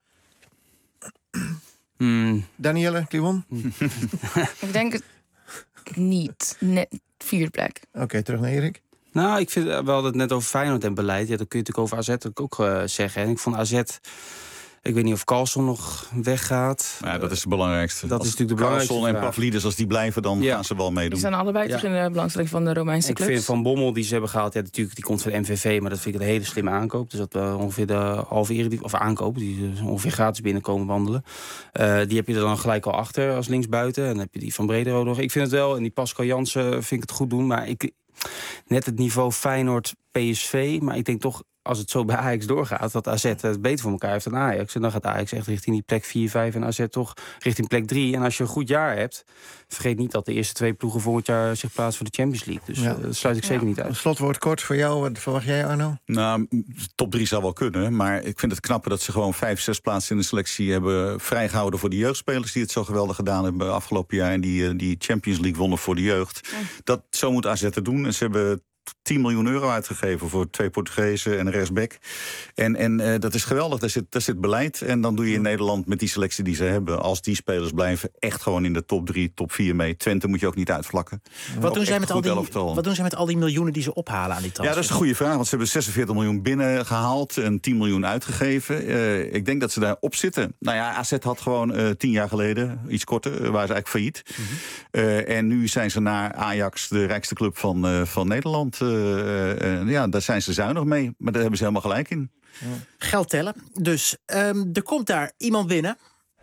Danielle Kliwon. Ik denk het niet. Net 4e plek. Oké, terug naar Erik. Nou, ik vind wel dat het net over Feyenoord en beleid. Ja, dat kun je natuurlijk over AZ ook zeggen. En ik vond AZ... Ik weet niet of Carlson nog weggaat. Ja, dat is het belangrijkste. Dat is natuurlijk de belangrijkste Carlson en Pavlidis, als die blijven, dan gaan ze wel meedoen. Die zijn allebei terug in de belangstelling van de Romeinse clubs. Ik vind Van Bommel, die ze hebben gehaald, natuurlijk, die komt van de MVV, maar dat vind ik een hele slimme aankoop. Dus dat ongeveer de halve Eredivisie, of aankoop, die ongeveer gratis binnenkomen wandelen. Die heb je er dan gelijk al achter als linksbuiten. En dan heb je die van Brederode nog. Ik vind het wel, en die Pascal Jansen vind ik het goed doen. Maar net het niveau Feyenoord, PSV, maar ik denk toch, als het zo bij Ajax doorgaat, dat AZ het beter voor elkaar heeft dan Ajax. En dan gaat Ajax echt richting die plek 4, 5 en AZ toch richting plek 3. En als je een goed jaar hebt, vergeet niet dat de eerste 2 ploegen volgend jaar zich plaatsen voor de Champions League. Dus dat sluit ik zeker niet uit. Slotwoord kort voor jou. Wat verwacht jij, Arno? Nou, top 3 zou wel kunnen. Maar ik vind het knapper dat ze gewoon 5, 6 plaatsen in de selectie hebben vrijgehouden voor de jeugdspelers die het zo geweldig gedaan hebben afgelopen jaar. En die Champions League wonnen voor de jeugd. Zo moet AZ het doen. En ze hebben 10 miljoen euro uitgegeven voor 2 Portugezen en een rechtsback. En dat is geweldig. Daar zit beleid. En dan doe je in Nederland met die selectie die ze hebben, als die spelers blijven, echt gewoon in de top 3, top 4 mee. Twente moet je ook niet uitvlakken. Wat doen zij met al die miljoenen die ze ophalen aan die transfer? Ja, dat is een goede vraag. Want ze hebben 46 miljoen binnengehaald en 10 miljoen uitgegeven. Ik denk dat ze daarop zitten. Nou ja, AZ had gewoon 10 jaar geleden, iets korter, waren ze eigenlijk failliet. En nu zijn ze naar Ajax, de rijkste club van Nederland. Daar zijn ze zuinig mee. Maar daar hebben ze helemaal gelijk in. Geld tellen. Dus er komt daar iemand binnen.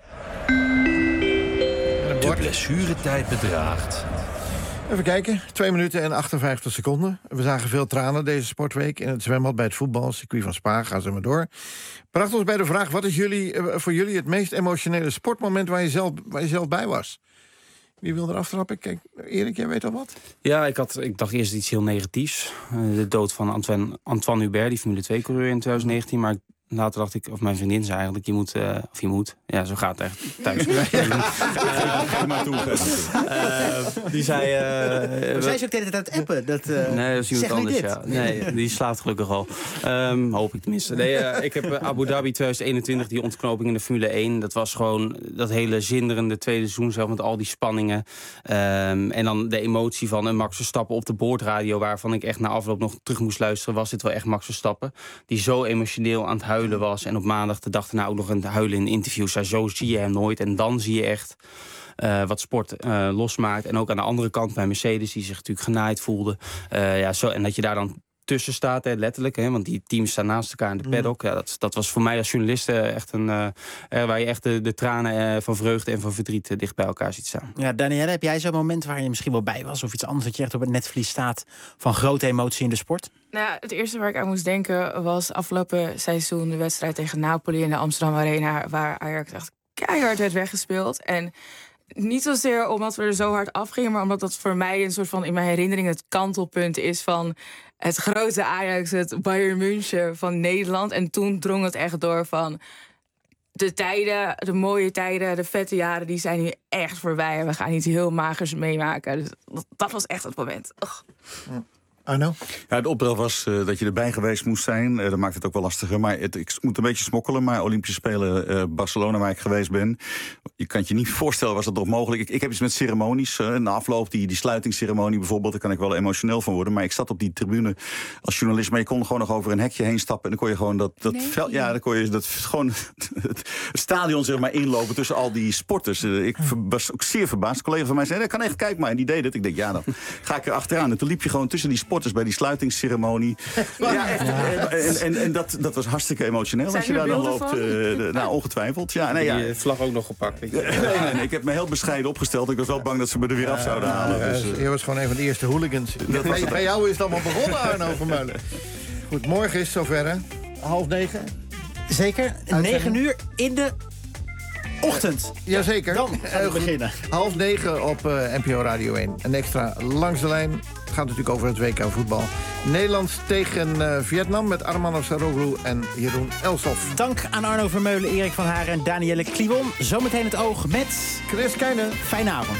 De blessuretijd bedraagt. Even kijken, 2 minuten en 58 seconden. We zagen veel tranen deze sportweek in het zwembad bij het voetbal. Circuit van Spa, gaan ze maar door. Bracht ons bij de vraag, wat is voor jullie het meest emotionele sportmoment waar je zelf bij was? Wie wil er aftrappen? Kijk, Erik, jij weet al wat? Ja, ik dacht eerst iets heel negatiefs. De dood van Antoine Hubert, die Formule 2-coureur in 2019. Maar later dacht ik, of mijn vriendin zei eigenlijk, je moet. Ja, zo gaat het echt thuis. Die zei... Zij is ook de hele tijd appen. Nee, dat is iemand anders, ja. Nee, die slaapt gelukkig al. Hoop ik tenminste. Nee, ik heb Abu Dhabi 2021, die ontknoping in de Formule 1. Dat was gewoon dat hele zinderende tweede seizoen zelf met al die spanningen. En dan de emotie van een Max Verstappen op de boordradio, waarvan ik echt na afloop nog terug moest luisteren. Was dit wel echt Max Verstappen? Die zo emotioneel aan het huilen was. En op maandag de dag daarna ook nog een huilen in interviews. Zo zie je hem nooit. En dan zie je echt wat sport losmaakt. En ook aan de andere kant bij Mercedes, die zich natuurlijk genaaid voelde. En dat je daar dan tussen staat, letterlijk. Want die teams staan naast elkaar in de paddock. Ja, dat was voor mij als journalist echt waar je echt de tranen van vreugde en van verdriet dicht bij elkaar ziet staan. Ja, Danielle, heb jij zo'n moment waar je misschien wel bij was? Of iets anders dat je echt op het netvlies staat van grote emotie in de sport? Nou, het eerste waar ik aan moest denken was afgelopen seizoen de wedstrijd tegen Napoli in de Amsterdam Arena, waar Ajax echt keihard werd weggespeeld. En niet zozeer omdat we er zo hard afgingen, maar omdat dat voor mij een soort van in mijn herinnering het kantelpunt is van het grote Ajax, het Bayern München van Nederland. En toen drong het echt door van de tijden, de mooie tijden, de vette jaren, die zijn nu echt voorbij. En we gaan iets heel magers meemaken. Dus dat was echt het moment. Arno? Ja, de opdracht was dat je erbij geweest moest zijn. Dat maakt het ook wel lastiger. Maar ik moet een beetje smokkelen. Maar Olympische Spelen Barcelona, waar ik geweest ben, je kan het je niet voorstellen, was dat nog mogelijk. Ik heb iets met ceremonies. Na afloop, die sluitingsceremonie bijvoorbeeld, daar kan ik wel emotioneel van worden. Maar ik zat op die tribune als journalist, maar je kon gewoon nog over een hekje heen stappen. En dan kon je gewoon dan kon je gewoon het stadion zeg maar inlopen tussen al die sporters. Ik was ook zeer verbaasd. Een collega van mij zei, dat kan echt, kijk maar. En die deed het. Ik denk, ja, dan ga ik er achteraan. En toen liep je gewoon tussen die sporters bij die afsluitingsceremonie. Ja, echt. En dat was hartstikke emotioneel als je daar dan loopt. Ongetwijfeld. Ja, nee, die vlag ook nog gepakt. Nee, ik heb me heel bescheiden opgesteld. Ik was wel bang dat ze me er weer af zouden halen. Dus, je was gewoon een van de eerste hooligans. Bij jou is het allemaal begonnen, Arno Vermeulen. Goed, morgen is het zover, hè? 8:30. Zeker, 9 uur in de ochtend. Jazeker. Dan gaan we beginnen. 8:30 op NPO Radio 1. Een extra langs de lijn. Het gaat natuurlijk over het WK voetbal. Nederland tegen Vietnam met Arman Afsaroglu en Jeroen Elsof. Dank aan Arno Vermeulen, Erik van Haren en Danielle Kliwon. Zometeen het oog met Chris Keijnen. Fijne avond.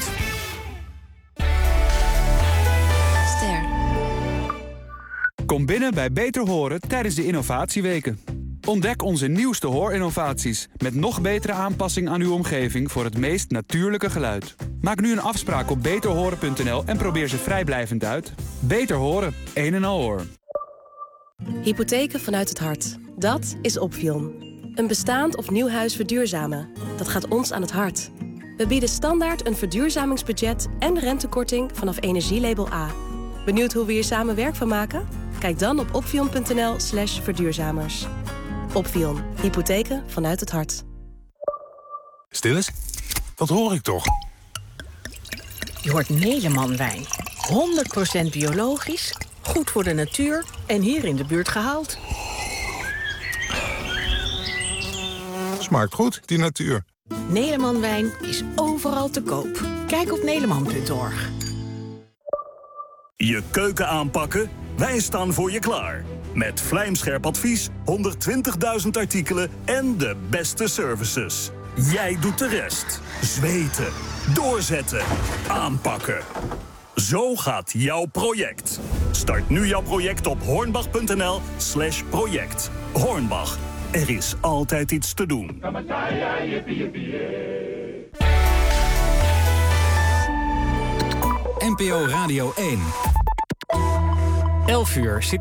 Kom binnen bij Beter Horen tijdens de innovatieweken. Ontdek onze nieuwste hoorinnovaties met nog betere aanpassing aan uw omgeving voor het meest natuurlijke geluid. Maak nu een afspraak op beterhoren.nl en probeer ze vrijblijvend uit. Beter Horen, een en al hoor. Hypotheken vanuit het hart. Dat is Opvion. Een bestaand of nieuw huis verduurzamen. Dat gaat ons aan het hart. We bieden standaard een verduurzamingsbudget en rentekorting vanaf energielabel A. Benieuwd hoe we hier samen werk van maken? Kijk dan op opvion.nl/verduurzamers. Opvion. Hypotheken vanuit het hart. Stil eens. Wat hoor ik toch? Je hoort Neleman wijn. 100% biologisch, goed voor de natuur en hier in de buurt gehaald. Smaakt goed, die natuur. Neleman wijn is overal te koop. Kijk op neleman.org. Je keuken aanpakken? Wij staan voor je klaar. Met vlijmscherp advies, 120.000 artikelen en de beste services. Jij doet de rest. Zweten, doorzetten, aanpakken. Zo gaat jouw project. Start nu jouw project op hornbach.nl/project. Hornbach, er is altijd iets te doen. NPO Radio 1. 11 uur.